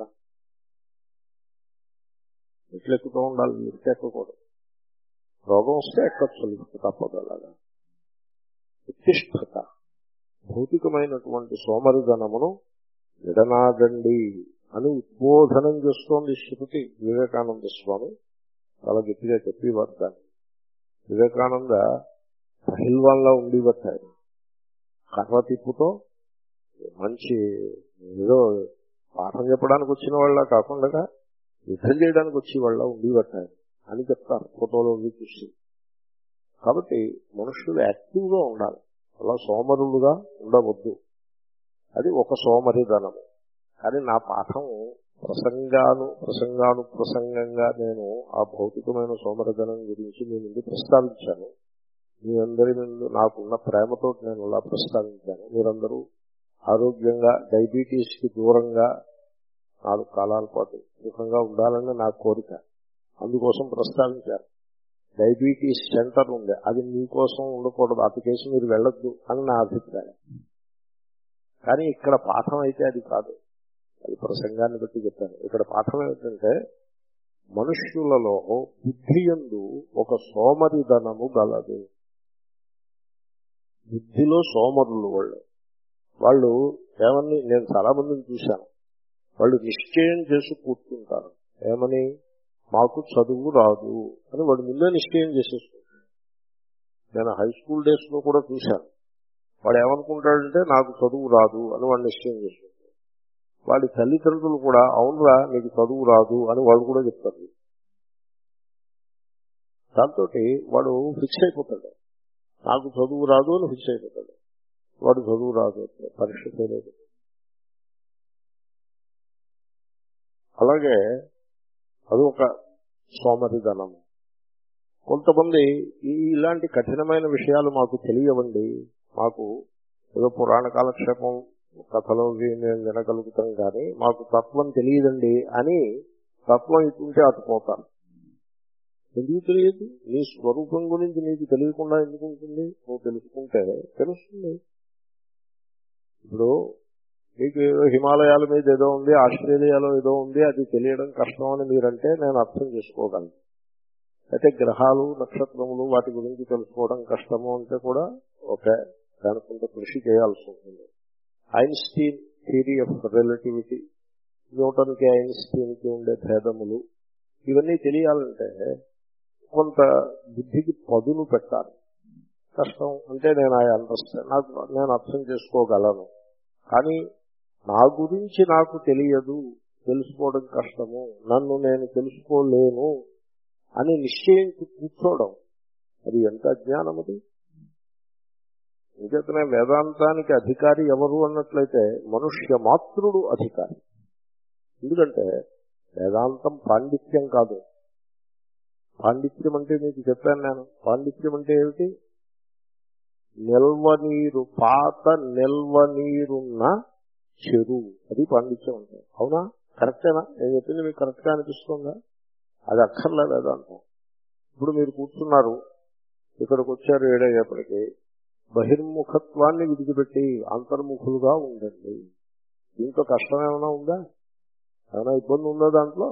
మెట్లు ఎక్కుతూ ఉండాలి, లిఫ్ట్ ఎక్కకూడదు. రోగం వస్తే ఎక్కచ్చు లిఫ్ట్, తప్పదు. అలాగా ఉత్తిష్టత, భౌతికమైనటువంటి సోమరిధనమును విడనాడండి అని ఉద్బోధనం చేస్తోంది శృతి. వివేకానంద స్వామి చాలా గట్టిగా చెప్పేవారు దాన్ని. వివేకానంద పహిల్వాన్లా ఉండేవారు. ఆయన కర్ర తిప్పుతో మంచి ఏదో పాఠం చెప్పడానికి వచ్చిన వాళ్ళ కాకుండా యుద్ధం చేయడానికి వచ్చేవాళ్ళ ఉండేవారు ఆయన అని చెప్తారు ఫోటోలో చూసి. కాబట్టి మనుషులు యాక్టివ్గా ఉండాలి, అలా సోమరులుగా ఉండవద్దు. అది ఒక సోమరిధనము. కానీ నా పాఠం ప్రసంగాను ప్రసంగాను ప్రసంగంగా నేను ఆ భౌతికమైన సోమరిధనం గురించి మీ ముందు ప్రస్తావించాను. మీ అందరి ముందు నాకున్న ప్రేమతో నేను అలా ప్రస్తావించాను. మీరందరూ ఆరోగ్యంగా, డయాబెటీస్ కి దూరంగా నాలుగు కాలాల పాటు సుఖంగా ఉండాలని నా కోరిక. అందుకోసం ప్రస్తావించాను. డయాబెటీస్ సెంటర్ ఉంది, అది మీకోసం ఉండకూడదు, అటుకేసి మీరు వెళ్ళొద్దు అని నా అభిప్రాయం. కానీ ఇక్కడ పాఠం అయితే అది కాదు, అది ప్రసంగాన్ని బట్టి చెప్పాను. ఇక్కడ పాఠం ఏమిటంటే, మనుష్యులలో బుద్ధియందు ఒక సోమరిధనము గలదు. బుద్ధిలో సోమరులు వాళ్ళు. వాళ్ళు ఏమని, నేను చాలా మందిని చూశాను, వాళ్ళు నిశ్చయం చేసి కూర్చుంటారు. ఏమని, మాకు చదువు రాదు అని వాడు ముందే నిశ్చయం చేసేసుకుంటాడు. నేను హై స్కూల్ డేస్ లో కూడా చూశాను. వాడు ఏమనుకుంటాడంటే నాకు చదువు రాదు అని వాడు నిశ్చయం చేసుకుంటాడు. వాడి తల్లిదండ్రులు కూడా అవునురా నీకు చదువు రాదు అని వాళ్ళు కూడా చెప్తారు. దాంతో వాడు ఫిక్స్ అయిపోతాడు. నాకు చదువు రాదు అని ఫిక్స్ అయిపోతాడు. వాడు చదువు రాదు, పరీక్ష చేయలేదు. అలాగే అది ఒక సోమరిధనం. కొంతమంది ఈ ఇలాంటి కఠినమైన విషయాలు మాకు తెలియవండి, మాకు ఏదో పురాణ కాలక్షేపం కథలో మేము వినగలుగుతాం కానీ మాకు తత్వం తెలియదండి అని తత్వం ఇటుంటే అటుపోతాను. ఎందుకు తెలియదు? నీ స్వరూపం గురించి నీకు తెలియకుండా ఎందుకు ఉంటుంది? నువ్వు తెలుసుకుంటే తెలుస్తుంది. ఇప్పుడు మీకు ఏదో హిమాలయాల మీద ఏదో ఉంది, ఆస్ట్రేలియాలో ఏదో ఉంది, అది తెలియడం కష్టం అని మీరంటే నేను అర్థం చేసుకోగలను. అయితే గ్రహాలు నక్షత్రములు వాటి గురించి తెలుసుకోవడం కష్టము అంటే కూడా ఓకే, దాని కొంత కృషి చేయాల్సి ఉంటుంది. ఐన్స్టీన్ థియరీ ఆఫ్ రిలేటివిటీ, న్యూటన్కి ఐన్స్టీన్కి ఉండే భేదములు, ఇవన్నీ తెలియాలంటే కొంత బుద్ధికి పదును పెట్టాలి. కష్టం అంటే నేను ఐ అండర్స్టాండ్, నాకు నేను అర్థం చేసుకోగలను, కానీ నా గురించి నాకు తెలియదు, తెలుసుకోవడం కష్టము, నన్ను నేను తెలుసుకోలేను అని నిశ్చయించి కూర్చోవడం, అది ఎంత అజ్ఞానం. అది ఇంకేతనే వేదాంతానికి అధికారి ఎవరు అన్నట్లయితే మనుష్య మాత్రుడు అధికారి. ఎందుకంటే వేదాంతం పాండిత్యం కాదు. పాండిత్యం అంటే మీకు చెప్పాను నేను. పాండిత్యం అంటే ఏమిటి? నిల్వ నీరు, పాత నిల్వ నీరున్న చెరువు, అది పాండిత్యం అంటే. అవునా? కరెక్టేనా? నేను చెప్పింది మీకు కరెక్ట్గా అనిపిస్తుందా? అది అక్కర్లే వేదాంతం. ఇప్పుడు మీరు కూర్చున్నారు, ఇక్కడికి వచ్చారు, ఏడయ్యేపటికి బహిర్ముఖత్వాన్ని విడిచిపెట్టి అంతర్ముఖులుగా ఉండండి. దీంట్లో కష్టం ఏమైనా ఉందా? ఏమైనా ఇబ్బంది ఉందా దాంట్లో?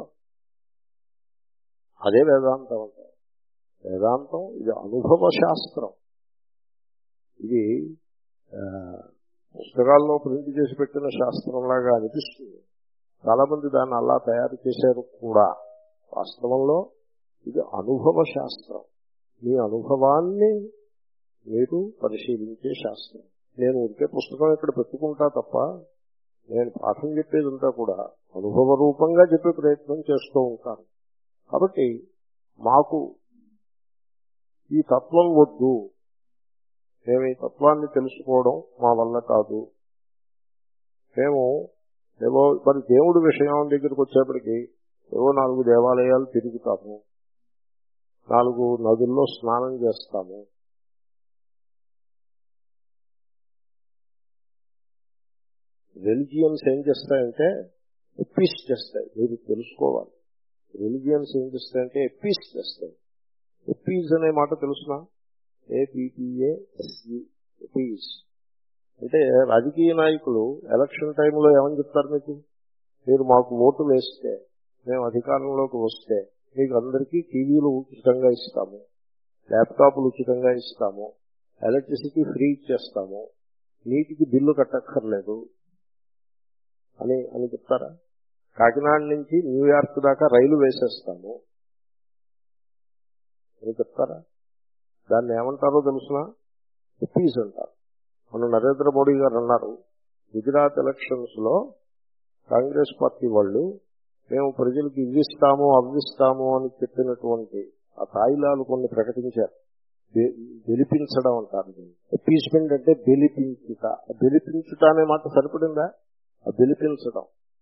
అదే వేదాంతం అంటే. వేదాంతం ఇది అనుభవ శాస్త్రం. ఇది పుస్తకాల్లో ప్రింట్ చేసి పెట్టిన శాస్త్రంలాగా అనిపిస్తుంది. చాలా మంది దాన్ని అలా తయారు చేశారు కూడా. వాస్తవంలో ఇది అనుభవ శాస్త్రం. మీ అనుభవాన్ని మీరు పరిశీలించే శాస్త్రం. నేను ఉడికే పుస్తకం ఇక్కడ పెట్టుకుంటా తప్ప నేను పాఠం చెప్పేదంతా కూడా అనుభవ రూపంగా చెప్పే ప్రయత్నం చేస్తూ ఉంటాను. కాబట్టి మాకు ఈ తత్వం వద్దు, మేము ఈ తత్వాన్ని తెలుసుకోవడం మా వల్ల కాదు. మేము ఏవో మరి దేవుడి విషయం దగ్గరికి వచ్చేప్పటికి ఏవో నాలుగు దేవాలయాలు తిరుగుతాము, నాలుగు నదుల్లో స్నానం చేస్తాము, రిలిజియన్స్ ఏం చేస్తాయంటే ఎప్పీస్ చేస్తాయి. మీరు తెలుసుకోవాలి. రిలిజియన్స్ ఏం చేస్తాయంటే ఎప్పీస్ చేస్తాయి. ఎప్పీస్ అనే మాట తెలుసునా? ఏపీపీఏఎస్ఈ, ఎప్పీస్ అంటే రాజకీయ నాయకులు ఎలక్షన్ టైంలో ఏమని చెప్తారు? మీకు మీరు మాకు ఓటు వేస్తే, మేము అధికారంలోకి వస్తే మీకు అందరికీ టీవీలు ఉచితంగా ఇస్తాము, ల్యాప్టాప్లు ఉచితంగా ఇస్తాము, ఎలక్ట్రిసిటీ ఫ్రీ ఇచ్చేస్తాము, నీటికి బిల్లు కట్టక్కర్లేదు అని అని చెప్తారా? కాకినాడ నుంచి న్యూయార్క్ దాకా రైలు వేసేస్తాము అని చెప్తారా? దాన్ని ఏమంటారో తెలుసునా? ఎప్పీస్ అంటారు. మన నరేంద్ర మోడీ గారు అన్నారు, గుజరాత్ ఎలక్షన్స్ లో కాంగ్రెస్ పార్టీ వాళ్ళు మేము ప్రజలకు ఇవ్విస్తాము అవ్విస్తాము అని చెప్పినటువంటి ఆ తాయిలాలు కొన్ని ప్రకటించారు. బెలిపించడం అంటారు. ఎప్పీస్మెంట్ అంటే బెలిపించుట. బెలిపించుట అనే మాట సరిపడిందా? ఆ బెలిపించడం,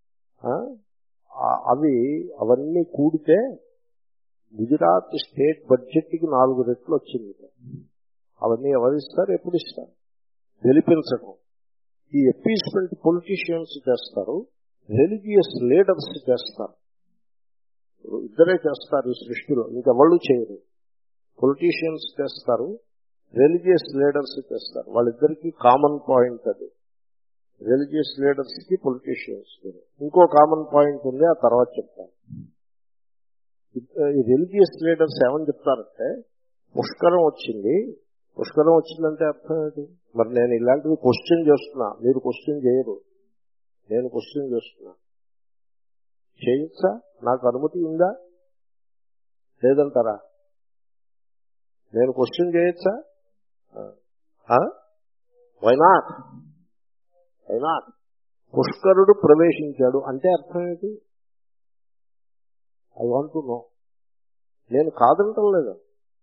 అవి అవన్నీ కూడితే గుజరాత్ స్టేట్ బడ్జెట్ కి నాలుగు రెట్లు వచ్చింది. అవన్నీ ఎవరిస్తారు? ఎప్పుడు ఇస్తారు? బెలిపించడం. ఈ ఎప్పీస్మెంట్ పొలిటీషియన్స్ చేస్తారు, రిలీజియస్ లీడర్స్ చేస్తారు. ఇద్దరే చేస్తారు ఈ సృష్టిలో, ఇంకెవళ్ళు చేయరు. పొలిటీషియన్స్ చేస్తారు, రిలీజియస్ లీడర్స్ చేస్తారు. వాళ్ళిద్దరికీ కామన్ పాయింట్ అది. రిలీజియస్ లీడర్స్ కి పొలిటీషియన్స్ కి ఇంకో కామన్ పాయింట్ ఉంది, ఆ తర్వాత చెప్తాను. ఈ రిలీజియస్ లీడర్స్ ఏమని చెప్తారంటే, పుష్కరం వచ్చింది, పుష్కరం వచ్చిందంటే అర్థం ఏంటి? మరి నేను ఇలాంటివి క్వశ్చన్ చేస్తున్నా, మీరు క్వశ్చన్ చేయరు, నేను క్వశ్చన్ చేస్తున్నా. చేయొచ్చా? నాకు అనుమతి ఉందా లేదంటారా? నేను క్వశ్చన్ చేయొచ్చా? Why not? Why not? పుష్కరుడు ప్రవేశించాడు అంటే అర్థం ఏంటి? I want to know. నేను కాదంటం లేదు,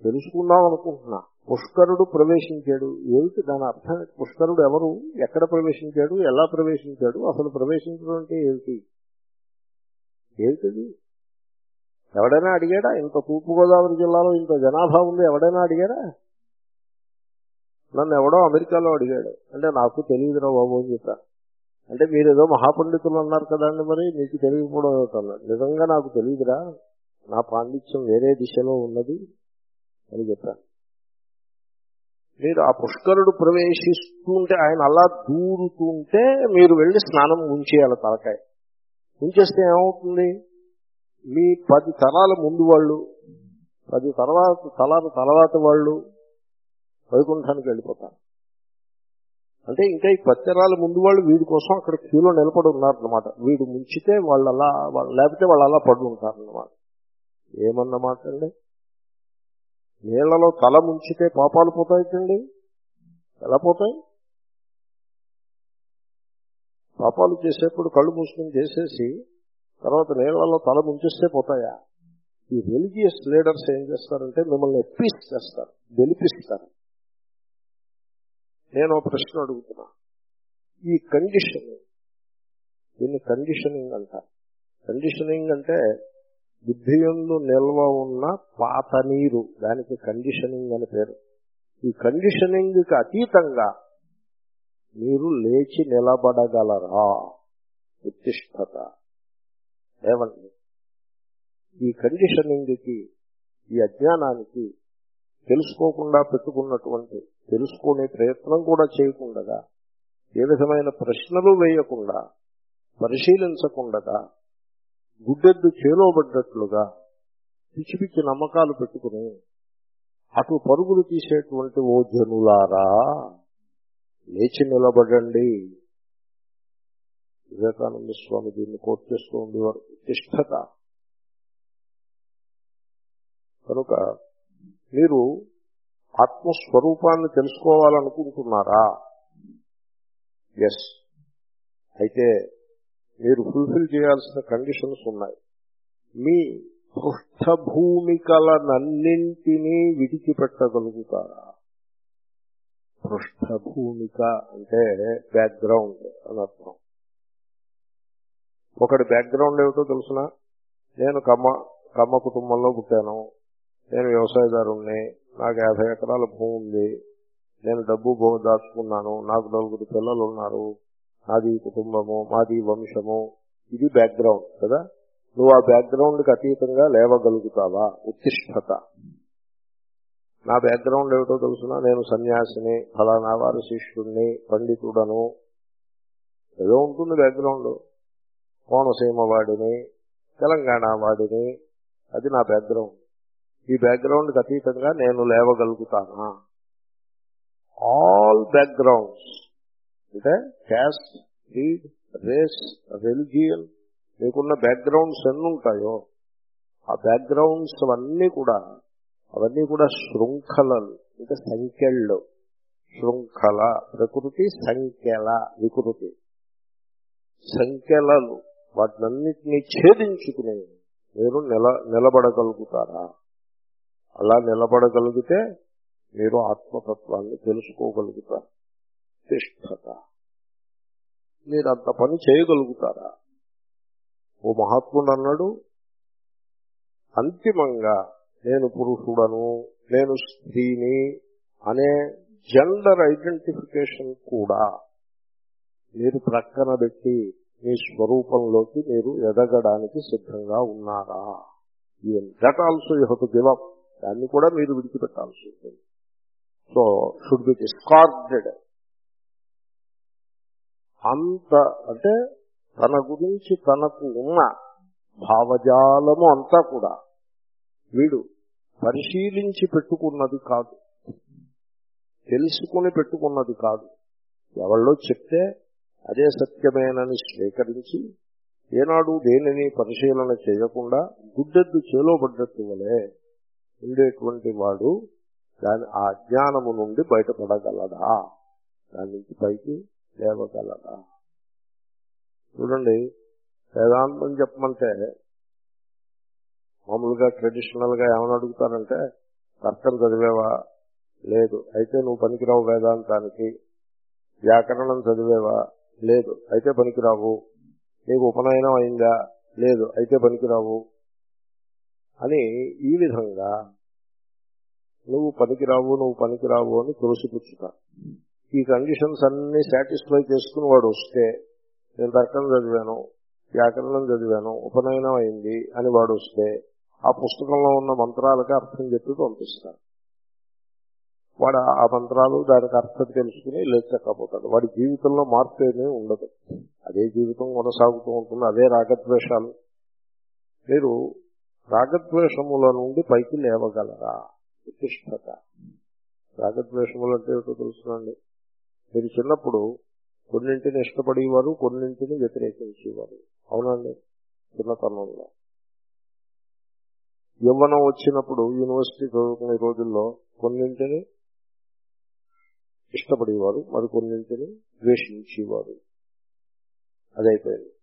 తెలుసుకుందాం అనుకుంటున్నా. పుష్కరుడు ప్రవేశించాడు, ఏమిటి దాని అర్థం? పుష్కరుడు ఎవరు, ఎక్కడ ప్రవేశించాడు, ఎలా ప్రవేశించాడు, అసలు ప్రవేశించడం అంటే ఏమిటి, ఏమిటది? ఎవడైనా అడిగాడా? ఇంత తూర్పుగోదావరి జిల్లాలో ఇంత జనాభా ఉంది, ఎవడైనా అడిగాడా? నన్ను ఎవడో అమెరికాలో అడిగాడు. అంటే నాకు తెలియదురా బాబు అని చెప్పాను. అంటే మీరేదో మహాపండితులు అన్నారు కదండి, మరి మీకు తెలియకపోవడం అవుతున్నాడు. నిజంగా నాకు తెలియదురా, నా పాండిత్యం వేరే దిశలో ఉన్నది అని చెప్పాను. మీరు ఆ పుష్కరుడు ప్రవేశిస్తుంటే, ఆయన అలా దూరుతుంటే మీరు వెళ్ళి స్నానం ఉంచేయాలి తలకాయ. ఉంచేస్తే ఏమవుతుంది? మీ పది తరాల ముందు వాళ్ళు, పది తర్వాత తరాల తర్వాత వాళ్ళు వైకుంఠానికి వెళ్ళిపోతారు. అంటే ఇంకా ఈ పది తరాల ముందు వాళ్ళు వీడి కోసం అక్కడ క్యూలో నిలబడి ఉన్నారన్నమాట. వీడు ముంచితే వాళ్ళు అలా, లేకపోతే వాళ్ళు అలా పడి ఉంటారన్నమాట. ఏమన్నమాట అండి? నీళ్లలో తల ముంచితే పాపాలు పోతాయిటండి. ఎలా పోతాయి? పాపాలు చేసేప్పుడు కళ్ళు మూసుకుని చేసేసి తర్వాత నీళ్లలో తల ముంచిస్తే పోతాయా? ఈ రిలీజియస్ లీడర్స్ ఏం చేస్తారంటే మిమ్మల్ని ఎప్పీస్ చేస్తారు, గెలిపిస్తారు. నేను ఒక ప్రశ్న అడుగుతున్నా. ఈ కండిషన్, దీన్ని కండిషనింగ్ అంటారు. కండిషనింగ్ అంటే బుద్ధి యందు నిల్వ ఉన్న పాత నీరు, దానికి కండిషనింగ్ అని పేరు. ఈ కండిషనింగ్కి అతీతంగా మీరు లేచి నిలబడగలరా? ఉత్తిష్టత. ఏమండి? ఈ కండిషనింగ్కి, ఈ అజ్ఞానానికి తెలుసుకోకుండా పెట్టుకున్నటువంటి, తెలుసుకునే ప్రయత్నం కూడా చేయకుండా, ఏ విధమైన ప్రశ్నలు వేయకుండా, పరిశీలించకుండా, గుడ్డెద్దు చేలోబడ్డట్లుగా పిచ్చి పిచ్చి నమ్మకాలు పెట్టుకుని అటు పరుగులు తీసేటువంటి ఓ జనులారా, లేచి నిలబడండి. వివేకానంద స్వామి దీన్ని కోట్ చేస్తూ ఉండేవారు, ఉత్తిష్టత. కనుక మీరు ఆత్మస్వరూపాన్ని తెలుసుకోవాలనుకుంటున్నారా? ఎస్. అయితే మీరు ఫుల్ఫిల్ చేయాల్సిన కండిషన్స్ ఉన్నాయి. మీ పృష్ఠభూమికలనన్నింటినీ విడిచిపెట్టగలుగుతారా? పృష్ఠభూమిక అంటే బ్యాక్గ్రౌండ్ అని అర్థం. ఒకటి బ్యాక్గ్రౌండ్ ఏమిటో తెలుసునా? నేను కమ్మ కమ్మ కుటుంబంలో పుట్టాను, నేను వ్యవసాయదారుణ్ణి, నాకు యాభై ఎకరాల భూమి ఉంది, నేను డబ్బు బో దాచుకున్నాను, నాకు నలుగురు పిల్లలు ఉన్నారు, నాది కుటుంబము, మాది వంశము. ఇది బ్యాక్గ్రౌండ్ కదా. నువ్వు ఆ బ్యాక్గ్రౌండ్కి అతీతంగా లేవగలుగుతావా? ఉత్తిష్టత. నా బ్యాక్గ్రౌండ్ ఏమిటో తెలుసునా? నేను సన్యాసిని, ఫలానా వారి శిష్యుడిని, పండితుడను, ఏదో ఉంటుంది బ్యాక్గ్రౌండ్. కోనసీమ వాడిని, తెలంగాణ వాడిని, అది నా బ్యాక్గ్రౌండ్. ఈ బ్యాక్గ్రౌండ్కి అతీతంగా నేను లేవగలుగుతానా? ఆల్ బ్యాక్గ్రౌండ్స్ అంటే క్యాస్ట్, క్రీడ్, రేస్, రిలిజియన్, మీకున్న బ్యాక్గ్రౌండ్స్ ఎన్ని ఉంటాయో ఆ బ్యాక్గ్రౌండ్స్ అవన్నీ కూడా అవన్నీ కూడా శృంఖలలు, అంటే సంఖ్యలు. శృంఖల ప్రకృతి, సంఖ్యల వికృతి. సంఖ్యలలు వాటినన్నిటినీ ఛేదించుకుని మీరు నిల నిలబడగలుగుతారా? అలా నిలబడగలిగితే మీరు ఆత్మతత్వాన్ని తెలుసుకోగలుగుతారు. తిష్టత. మీరు అంత పని చేయగలుగుతారా? ఓ మహాత్ముడు అన్నాడు, అంతిమంగా నేను పురుషుడను, నేను స్త్రీని అనే జెండర్ ఐడెంటిఫికేషన్ కూడా మీరు ప్రక్కన పెట్టి మీ స్వరూపంలోకి మీరు ఎదగడానికి సిద్ధంగా ఉన్నారా? That also you have to give up. దాన్ని కూడా మీరు విడిచిపెట్టాల్సి ఉంటుంది. So should be discarded. అంత అంటే తన గురించి తనకు ఉన్న భావజాలము అంతా కూడా వీడు పరిశీలించి పెట్టుకున్నది కాదు, తెలుసుకుని పెట్టుకున్నది కాదు. ఎవళ్ళో చెప్తే అదే సత్యమేనని స్వీకరించి ఏనాడు దేనిని పరిశీలన చేయకుండా గుడ్డెద్దు చేలోబడ్డట్టు వలే ఉండేటువంటి వాడు దాని ఆ అజ్ఞానము నుండి బయటపడగలడా? దాని నుంచి పైకి లేవగలడా? చూడండి, వేదాంతం చెప్పమంటే మామూలుగా ట్రెడిషనల్ గా ఏమని అడుగుతారంటే, తర్కం చదివేవా? లేదు. అయితే నువ్వు పనికిరావు వేదాంతానికి. వ్యాకరణం చదివేవా? లేదు. అయితే పనికిరావు. నీకు ఉపనయనం అయిందా? లేదు. అయితే పనికిరావు అని ఈ విధంగా నువ్వు పనికిరావు నువ్వు పనికిరావు అని తులసిపుచ్చుతా. ఈ కండిషన్స్ అన్ని సాటిస్ఫై చేసుకుని వాడు వస్తే, నేను తర్కం చదివాను, వ్యాకరణం చదివాను, ఉపనయనం అయింది అని వాడు వస్తే ఆ పుస్తకంలో ఉన్న మంత్రాలకి అర్థం చెప్పి పంపిస్తాను. వాడు ఆ మంత్రాలు దానికి అర్థం తెలుసుకుని లేచకపోతాడు. వాడి జీవితంలో మార్పు ఏమీ ఉండదు. అదే జీవితం కొనసాగుతూ ఉంటుంది. అదే రాగద్వేషాలు. మీరు రాగద్వేషముల నుండి పైకి లేవగలరా? ఉత్తిష్టత. రాగద్వేషములు అంటే ఏమిటో తెలుసునండి. మీరు చిన్నప్పుడు కొన్నింటిని ఇష్టపడేవారు, కొన్నింటిని వ్యతిరేకించేవారు. అవునండి. చిన్నతనంలో యవ్వనం వచ్చినప్పుడు యూనివర్సిటీ చదువుకునే రోజుల్లో కొన్నింటిని ఇష్టపడేవారు, మరి కొన్నింటిని ద్వేషించేవారు. అదైపోయింది.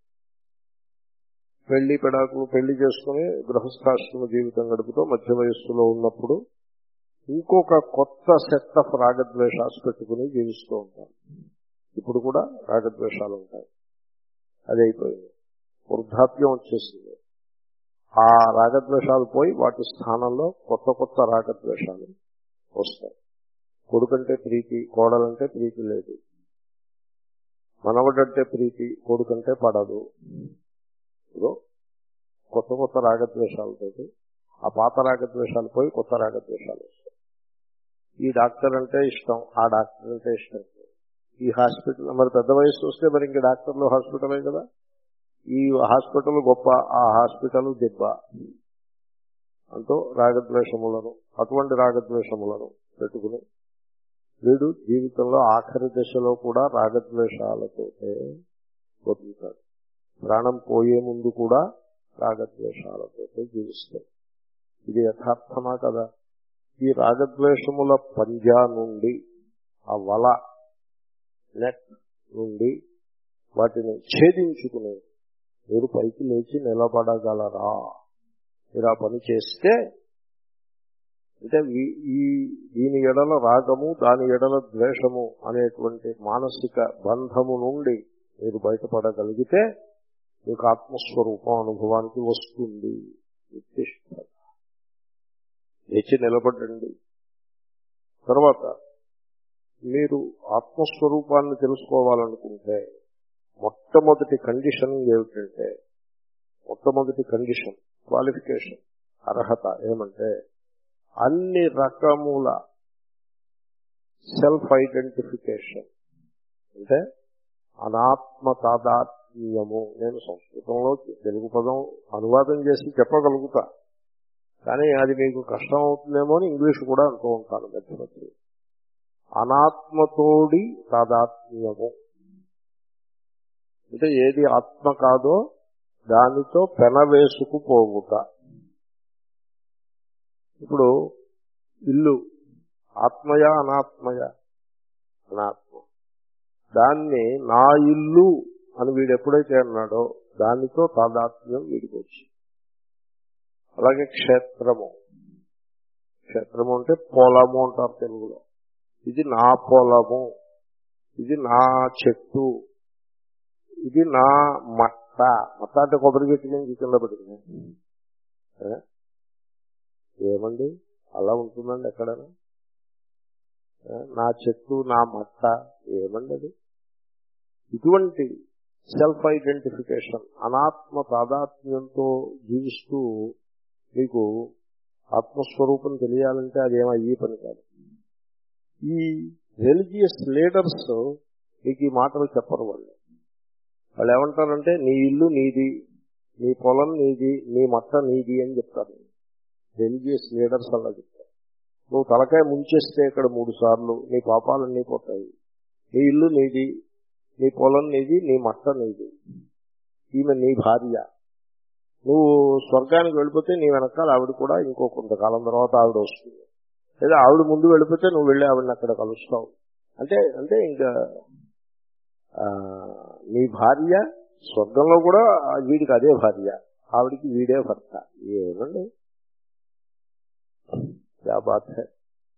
పెళ్లి పెడాకులు పెళ్లి చేసుకుని గృహస్థాశ్రమ జీవితం గడుపుతూ మధ్య వయస్సులో ఉన్నప్పుడు ఇంకొక కొత్త సెట్ ఆఫ్ రాగద్వేషాలు పెట్టుకుని జీవిస్తూ ఉంటారు. ఇప్పుడు కూడా రాగద్వేషాలు ఉంటాయి. అదైపోయింది. వృద్ధాప్యం వచ్చేసింది. ఆ రాగద్వేషాలు పోయి వాటి స్థానంలో కొత్త కొత్త రాగద్వేషాలు వస్తాయి. కొడుకంటే ప్రీతి, కోడలంటే ప్రీతి లేదు. మనవడంటే ప్రీతి, కొడుకంటే పడదు. ఇదో కొత్త కొత్త రాగద్వేషాలతో ఆ పాత రాగద్వేషాలు పోయి కొత్త రాగద్వేషాలు వస్తాయి. ఈ డాక్టర్ అంటే ఇష్టం, ఆ డాక్టర్ అంటే ఇష్టం. ఈ హాస్పిటల్ మరి పెద్ద వయసు వస్తే మరి ఇంక డాక్టర్లు హాస్పిటలే కదా. ఈ హాస్పిటల్ గొప్ప, ఆ హాస్పిటల్ దెబ్బ అంటూ రాగద్వేషములను అటువంటి రాగద్వేషములను పెట్టుకుని వీడు జీవితంలో ఆఖరి దశలో కూడా రాగద్వేషాలతోనే బతుకుతాడు. ప్రాణం పోయే ముందు కూడా రాగద్వేషాలతో జీవిస్తాడు. ఇది యథార్థమా కదా? ఈ రాగద్వేషముల పంజా నుండి, ఆ వల నెట్ నుండి వాటిని ఛేదించుకుని మీరు పైకి లేచి నిలబడగలరా? మీరు ఆ పని చేస్తే, అంటే ఈ దీని ఎడల రాగము, దాని ఎడల ద్వేషము అనేటువంటి మానసిక బంధము నుండి మీరు బయటపడగలిగితే మీకు ఆత్మస్వరూపం అనుభవానికి వస్తుంది. ఉత్తిష్టత. లేచి నిలబడండి. తర్వాత మీరు ఆత్మస్వరూపాన్ని తెలుసుకోవాలనుకుంటే మొట్టమొదటి కండిషన్ ఏమిటంటే, మొట్టమొదటి కండిషన్, క్వాలిఫికేషన్, అర్హత ఏమంటే అన్ని రకముల సెల్ఫ్ ఐడెంటిఫికేషన్, అంటే అనాత్మ తాదాత్మ్యము. నేను సంస్కృతంలో తెలుగు పదం అనువాదం చేసి చెప్పగలుగుతా, కానీ అది మీకు కష్టం అవుతుందేమో అని ఇంగ్లీష్ కూడా అంటూ ఉంటాను మధ్య మధ్య. అనాత్మతోడి తాదాత్మ్యము అంటే ఏది ఆత్మ కాదో దానితో పెనవేసుకుపోవుట. ఇప్పుడు ఇల్లు ఆత్మయ అనాత్మయ? అనాత్మ. దాన్ని నా ఇల్లు అని వీడు ఎప్పుడైతే అన్నాడో దానితో తాదాత్మ్యం వీడికి వచ్చి. అలాగే క్షేత్రము. క్షేత్రము అంటే పొలము అంటారు తెలుగులో. ఇది నా పొలము, ఇది నా చెట్టు, ఇది నా మట్ట. మట్ట అంటే కొబ్బరి చెట్టు నుంచి కింద పడింది. ఏమండి అలా ఉంటుందండి ఎక్కడైనా? నా చెట్టు, నా మట్ట ఏమండి అది? ఇటువంటి సెల్ఫ్ ఐడెంటిఫికేషన్, అనాత్మ తాదాత్మ్యంతో జీవిస్తూ మీకు ఆత్మస్వరూపం తెలియాలంటే అదేమయ్యే పని కాదు. ఈ రిలీజియస్ లీడర్స్ మీకు ఈ మాటలు చెప్పరు. వాళ్ళు వాళ్ళు ఏమంటారంటే నీ ఇల్లు నీది, నీ పొలం నీది, నీ మట్ట నీది అని చెప్తారు. రిలీజియస్ లీడర్స్ అలా చెప్తారు. నువ్వు తలకాయ ముంచేస్తే ఇక్కడ మూడు సార్లు నీ పాపాలన్నీ పోతాయి. నీ ఇల్లు నీది, నీ పొలం నీది, నీ మట్ట నీది, ఈమె నీ భార్య. నువ్వు స్వర్గానికి వెళ్ళిపోతే నీ వెనకాల ఆవిడ కూడా ఇంకో కొంతకాలం తర్వాత ఆవిడ వస్తుంది. లేదా ఆవిడ ముందు వెళ్ళిపోతే నువ్వు వెళ్ళి ఆవిడని అక్కడ కలుస్తావు. అంటే అంటే ఇంకా నీ భార్య స్వర్గంలో కూడా వీడికి అదే భార్య, ఆవిడికి వీడే భర్త. ఏమండి క్యా బాత్ హై.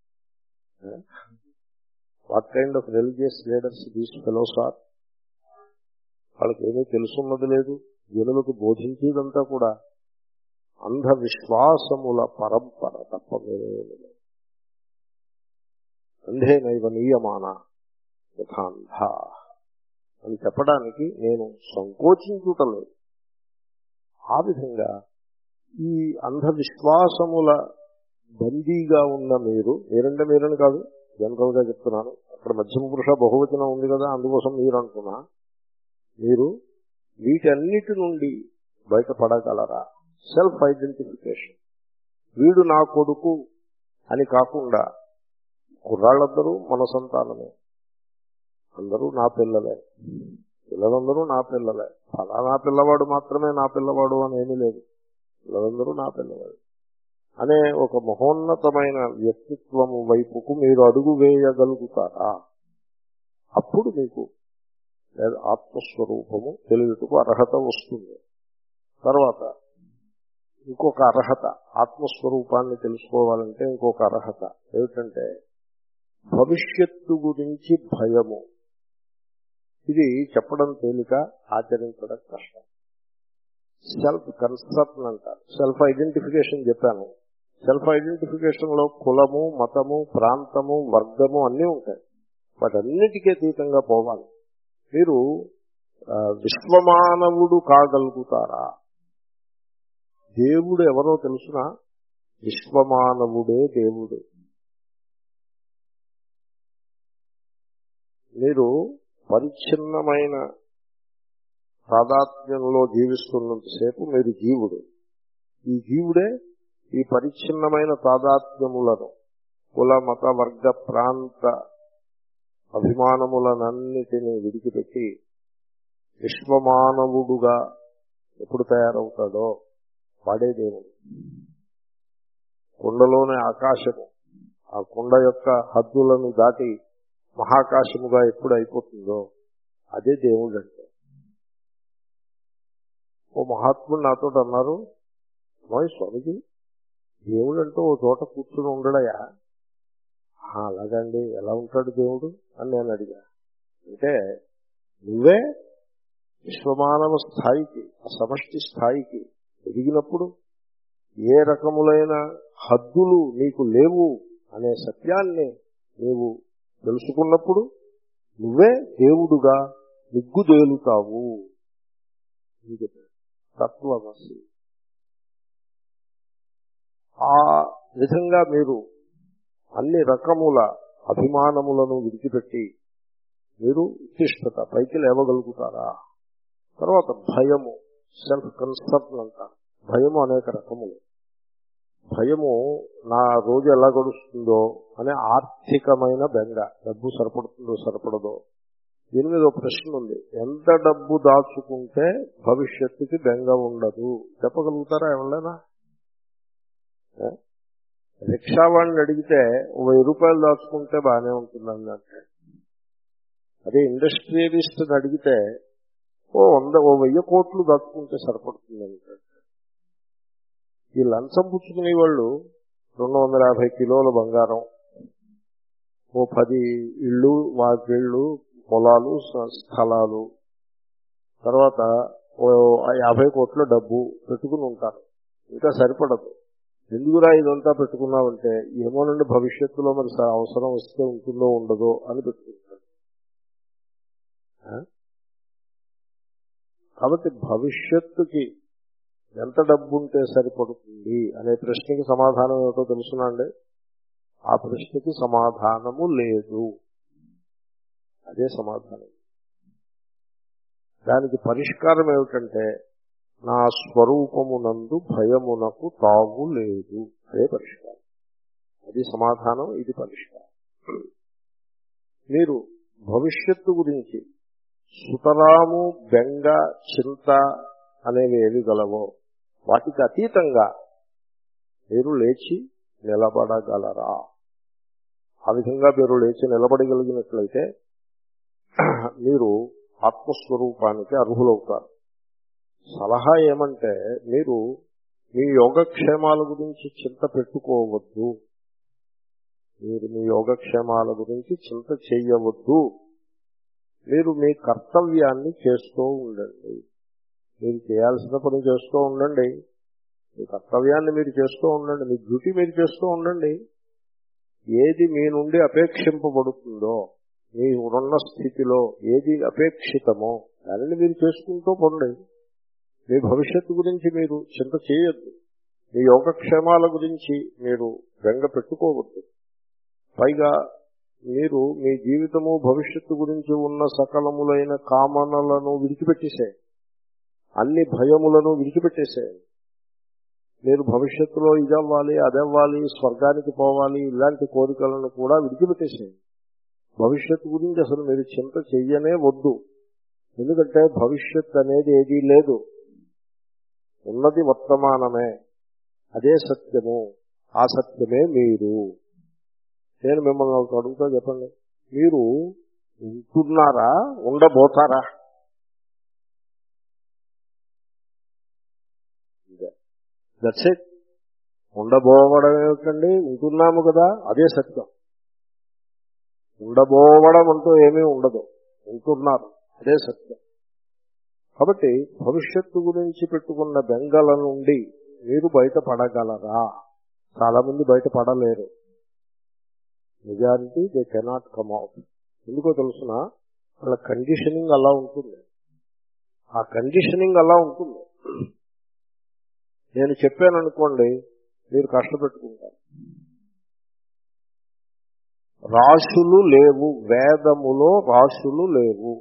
What kind of religious leaders these fellows are. వాళ్ళకి ఏమీ తెలుసున్నది లేదు. జనులకు బోధించేదంతా కూడా అంధవిశ్వాసముల పరంపర తప్ప వేరేమి లేదు. అంధేనైవ నీయమాన యథాంధ అని చెప్పడానికి నేను సంకోచించుటలేదు. ఆ విధంగా ఈ అంధవిశ్వాసముల బందీగా ఉన్న మీరు, మీరంటే మీరని కాదు, జనరల్ గా చెప్తున్నాను, అక్కడ మధ్యమ పురుష బహువచనం ఉంది కదా, అందుకోసం మీరు అంటున్నా, మీరు వీటన్నిటి నుండి బయటపడగలరా? Self identification. వీడు నా కొడుకు అని కాకుండా, కుర్రాళ్ళందరూ మన సంతానమే, అందరూ నా పిల్లలే, పిల్లలందరూ నా పిల్లలే, ఫలానా పిల్లవాడు మాత్రమే నా పిల్లవాడు అని ఏమీ లేదు, పిల్లలందరూ నా పిల్లవాడు అనే ఒక మహోన్నతమైన వ్యక్తిత్వము వైపుకు మీరు అడుగు వేయగలుగుతారా? అప్పుడు మీకు ఆత్మస్వరూపము తెలియటకు అర్హత వస్తుంది. తర్వాత ఇంకొక అర్హత, ఆత్మస్వరూపాన్ని తెలుసుకోవాలంటే ఇంకొక అర్హత ఏమిటంటే భవిష్యత్తు గురించి భయము. ఇది చెప్పడం తేలిక, ఆచరించడం కష్టం. సెల్ఫ్ కన్సర్న్ అంటారు. సెల్ఫ్ ఐడెంటిఫికేషన్ చెప్పాను. సెల్ఫ్ ఐడెంటిఫికేషన్ లో కులము, మతము, ప్రాంతము, వర్గము అన్నీ ఉంటాయి. వాటన్నిటికీ అతీతంగా పోవాలి. మీరు విశ్వమానవుడు కాగలుగుతారా? దేవుడు ఎవరో తెలుసునా? విశ్వమానవుడే దేవుడు. మీరు పరిచ్ఛిన్నమైన తాదాత్మ్యంలో జీవిస్తున్నంతసేపు మీరు జీవుడు. ఈ జీవుడే ఈ పరిచ్ఛిన్నమైన తాదాత్మ్యములను, కుల, మత, వర్గ, ప్రాంత అభిమానములనన్నిటినీ విడిచిపెట్టి విశ్వమానవుడుగా ఎప్పుడు తయారవుతాడో వాడే దేవుడు. కుండలోనే ఆకాశము, ఆ కుండ యొక్క హద్దులను దాటి మహాకాశముగా ఎప్పుడు అయిపోతుందో అదే దేవుడు. అంటే ఓ మహాత్ముడు నాతో అన్నారు, మోయ్ స్వామిజీ, దేవుడు అంటూ ఓ చోట కూర్చుని ఉండడయా? అలాగండి, ఎలా ఉంటాడు దేవుడు అని నేను అడిగా. అంటే నువ్వే విశ్వమానవ స్థాయికి, ఆ సమష్టి స్థాయికి ఎదిగినప్పుడు ఏ రకములైన హద్దులు నీకు లేవు అనే సత్యాన్ని నీవు తెలుసుకున్నప్పుడు నువ్వే దేవుడుగా నిగ్గుదేలుతావు. తత్వమసి. ఆ విధంగా మీరు అన్ని రకముల అభిమానములను విడిచిపెట్టి మీరు ఉత్తిష్టత పైకి లేవగలుగుతారా? తర్వాత భయము, సెల్ఫ్ కన్సర్న్ అంటారు. భయము అనేక రకములు. భయము నా రోజు ఎలా గడుస్తుందో అనే ఆర్థికమైన బెంగ, డబ్బు సరిపడుతుందో సరిపడదో. దీని మీద ఒక ప్రశ్న ఉంది, ఎంత డబ్బు దాచుకుంటే భవిష్యత్తుకి బెంగ ఉండదు? చెప్పగలుగుతారా ఎవరైనా? రిక్షా వాడిని అడిగితే ఓ వెయ్యి రూపాయలు దాచుకుంటే బాగానే ఉంటుందని అంటే, అదే ఇండస్ట్రియలిస్ట్ని అడిగితే ఓ వంద ఓ వెయ్యి కోట్లు దాచుకుంటే సరిపడుతుంది అంటే. ఈ లంచం పుచ్చుకునే వాళ్ళు రెండు వందల యాభై కిలోల బంగారం, ఓ పది ఇళ్ళు, వాకిళ్ళు, పొలాలు, స్థలాలు, తర్వాత ఓ యాభై కోట్ల డబ్బు పెట్టుకుని ఉంటారు. ఇంకా సరిపడదు. ఎందుకురా ఇదంతా పెట్టుకున్నామంటే ఏమోనండి భవిష్యత్తులో మరి అవసరం వస్తే ఉంటుందో ఉండదో అని పెట్టుకుంటారు. కాబట్టి భవిష్యత్తుకి ఎంత డబ్బు ఉంటే సరిపడుతుంది అనే ప్రశ్నకి సమాధానం ఏమిటో తెలుసునండి. ఆ ప్రశ్నకి సమాధానము లేదు. అదే సమాధానం. దానికి పరిష్కారం ఏమిటంటే నా స్వరూపమునందు భయమునకు తావు లేదు. అదే పరిష్కారం. అది సమాధానం, ఇది పరిష్కారం. మీరు భవిష్యత్తు గురించి సుతరాము, బెంగ, చింత అనేవి ఏవి గలవో వాటికి అతీతంగా మీరు లేచి నిలబడగలరా? ఆ విధంగా మీరు లేచి నిలబడగలిగినట్లయితే మీరు ఆత్మస్వరూపానికి అర్హులవుతారు. సలహా ఏమంటే మీరు మీ యోగక్షేమాల గురించి చింత పెట్టుకోవద్దు. మీరు మీ యోగక్షేమాల గురించి చింత చేయవద్దు. మీరు మీ కర్తవ్యాన్ని చేస్తూ ఉండండి. మీరు చేయాల్సిన పని చేస్తూ ఉండండి. మీ కర్తవ్యాన్ని మీరు చేస్తూ ఉండండి. మీ డ్యూటీ మీరు చేస్తూ ఉండండి. ఏది మీ నుండి అపేక్షింపబడుతుందో, మీ ఉన్న స్థితిలో ఏది అపేక్షితమో దానిని మీరు చేసుకుంటూ పోండి. మీ భవిష్యత్తు గురించి మీరు చింత చేయొద్దు. మీ యోగక్షేమాల గురించి మీరు బెంగ పెట్టుకోవద్దు. పైగా మీరు మీ జీవితము భవిష్యత్తు గురించి ఉన్న సకలములైన కామనలను విడిచిపెట్టేశాయి. అన్ని భయములను విడిచిపెట్టేశాయి. మీరు భవిష్యత్తులో ఇదవ్వాలి, అదవ్వాలి, స్వర్గానికి పోవాలి, ఇలాంటి కోరికలను కూడా విడిచిపెట్టేశాయి. భవిష్యత్తు గురించి అసలు మీరు చింత చెయ్యనే వద్దు. ఎందుకంటే భవిష్యత్ అనేది ఏదీ లేదు. ఉన్నది వర్తమానమే. అదే సత్యము. ఆ సత్యమే మీరు. నేను మిమ్మల్ని ఒక అడుగుతా, చెప్పండి, మీరు ఉంటున్నారా, ఉండబోతారా? That's it. ఉండబోవడం ఏమిటండి? ఉంటున్నాము కదా, అదే సత్యం. ఉండబోవడం అంటూ ఏమీ ఉండదు. ఉంటున్నారు, అదే సత్యం. కాబట్టి భవిష్యత్తు గురించి పెట్టుకున్న బెంగల నుండి మీరు బయటపడగలరా? చాలా మంది బయటపడలేరు. Majority they cannot come out. ఎందుకో తెలుసిన, వాళ్ళ కండిషనింగ్ అలా ఉంటుంది. ఆ కండిషనింగ్ అలా ఉంటుంది. నేను చెప్పాననుకోండి, మీరు కష్టపెట్టుకుంటారు. రాశులు లేవు, వేదములో రాశులు లేవు.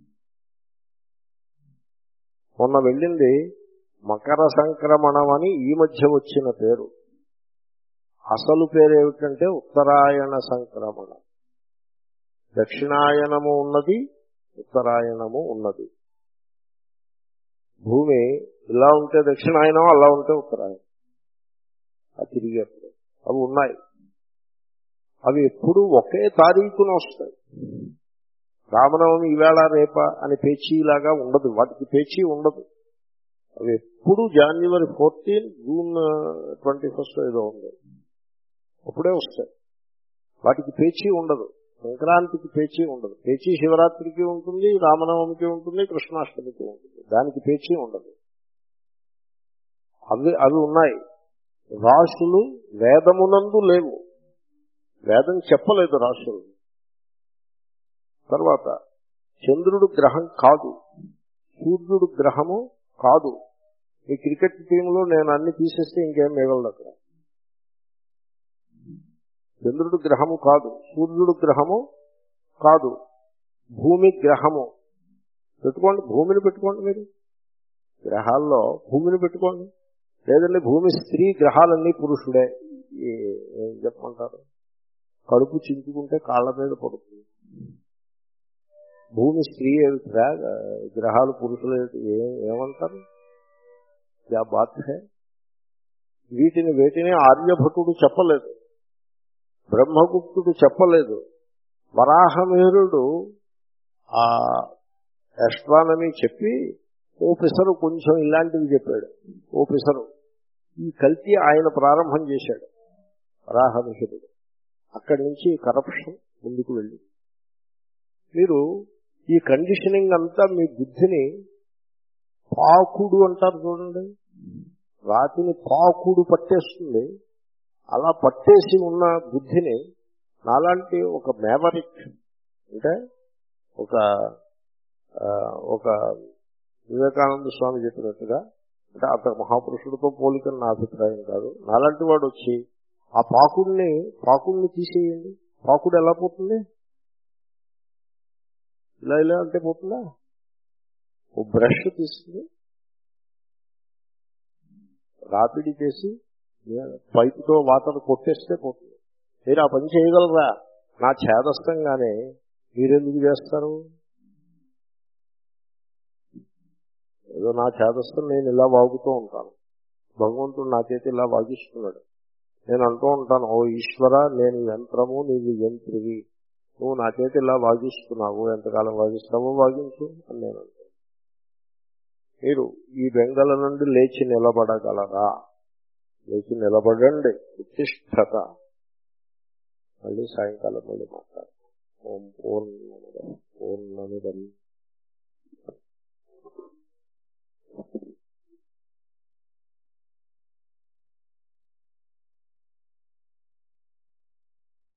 మొన్న వెళ్ళింది మకర సంక్రమణం అని ఈ మధ్య వచ్చిన పేరు. అసలు పేరు ఏమిటంటే ఉత్తరాయణ సంక్రమణం. దక్షిణాయనము ఉన్నది, ఉత్తరాయణము ఉన్నది. భూమి ఇలా ఉంటే దక్షిణాయనం, అలా ఉంటే ఉత్తరాయణం. అది తిరిగేప్పుడు అవి ఉన్నాయి. అవి ఎప్పుడు ఒకే తారీఖున వస్తాయి. రామనవమి ఈవేళ రేప అని పేచీలాగా ఉండదు. వాటికి పేచీ ఉండదు. అవి ఎప్పుడు జనవరి ఫోర్టీన్ జూన్ ట్వంటీ ఫస్ట్ ఏదో ఉంది, అప్పుడే వస్తాయి. వాటికి పేచీ ఉండదు. సంక్రాంతికి పేచీ ఉండదు. పేచీ శివరాత్రికి ఉంటుంది, రామనవమికి ఉంటుంది, కృష్ణాష్టమికి ఉంటుంది. దానికి పేచీ ఉండదు. అవి అవి ఉన్నాయి. రాశులు వేదమునందు లేవు. వేదం చెప్పలేదు రాశులు. తర్వాత చంద్రుడు గ్రహం కాదు, సూర్యుడు గ్రహము కాదు. ఈ క్రికెట్ టీంలో నేను అన్ని తీసేస్తే ఇంకేం మిగలదు అక్కడ. చంద్రుడు గ్రహము కాదు, సూర్యుడు గ్రహము కాదు, భూమి గ్రహము. పెట్టుకోండి, భూమిని పెట్టుకోండి. మీరు గ్రహాల్లో భూమిని పెట్టుకోండి. లేదండి భూమి స్త్రీ, గ్రహాలన్నీ పురుషుడే. ఏం చెప్పమంటారు? కడుపు చించుకుంటే కాళ్ళ మీద పడుతుంది. భూమి స్త్రీ ఏమిట్రా, గ్రహాలు పురుషులు ఏమంటారు? యా బాత్ హై. వీటిని వేటిని ఆర్యభటుడు చెప్పలేదు, బ్రహ్మగుప్తుడు చెప్పలేదు. వరాహమిహిరుడు ఆ ఆస్ట్రానమీ చెప్పి ఓ పిసరు కొంచెం ఇలాంటివి చెప్పాడు. ఓ పిసరు ఈ కల్తీ ఆయన ప్రారంభం చేశాడు వరాహమిహిరుడు. అక్కడి నుంచి కరప్షన్ ముందుకు వెళ్ళి మీరు ఈ కండిషనింగ్ అంతా మీ బుద్ధిని పాకుడు అంటారు చూడండి. రాతిని పాకుడు పట్టేస్తుంది. అలా పట్టేసి ఉన్న బుద్ధిని నాలాంటి ఒక మేవరిక్, అంటే ఒక ఒక వివేకానంద స్వామి చెప్పినట్టుగా, అంటే అంత మహాపురుషుడితో పోలికని నా అభిప్రాయం కాదు. నాలాంటి వాడు వచ్చి ఆ పాకుడిని పాకుడిని తీసేయండి. పాకుడు ఎలా పోతుంది? ఇలా ఇలా అంటే పోతుందా? ఓ బ్రష్ తీసుకుని రాపిడి చేసి పైపుతో వాటర్ కొట్టేస్తే పోతుంది. మీరు ఆ పని చేయగలరా? నా ఛేదస్థంగానే మీరెందుకు చేస్తారు? ఏదో నా ఛేదస్థం నేను ఇలా వాగుతూ ఉంటాను. భగవంతుడు నా చేతి ఇలా వాగిస్తున్నాడు. నేను అంటూ ఉంటాను, ఓ ఈశ్వర, నేను యంత్రము, నీవు యంత్రివి. నువ్వు నా చేతి ఇలా వాగిస్తున్నావు, ఎంతకాలం వాగిస్తావో వాగించు అని నేను అంటాను. మీరు ఈ బెంగళ నుండి లేచి నిలబడగలరా? లేచి నిలబడండి. ఉత్తిష్ఠత. మళ్ళీ సాయంకాలం మళ్ళీ మాట్లాడతాం. ఓం పూర్ణ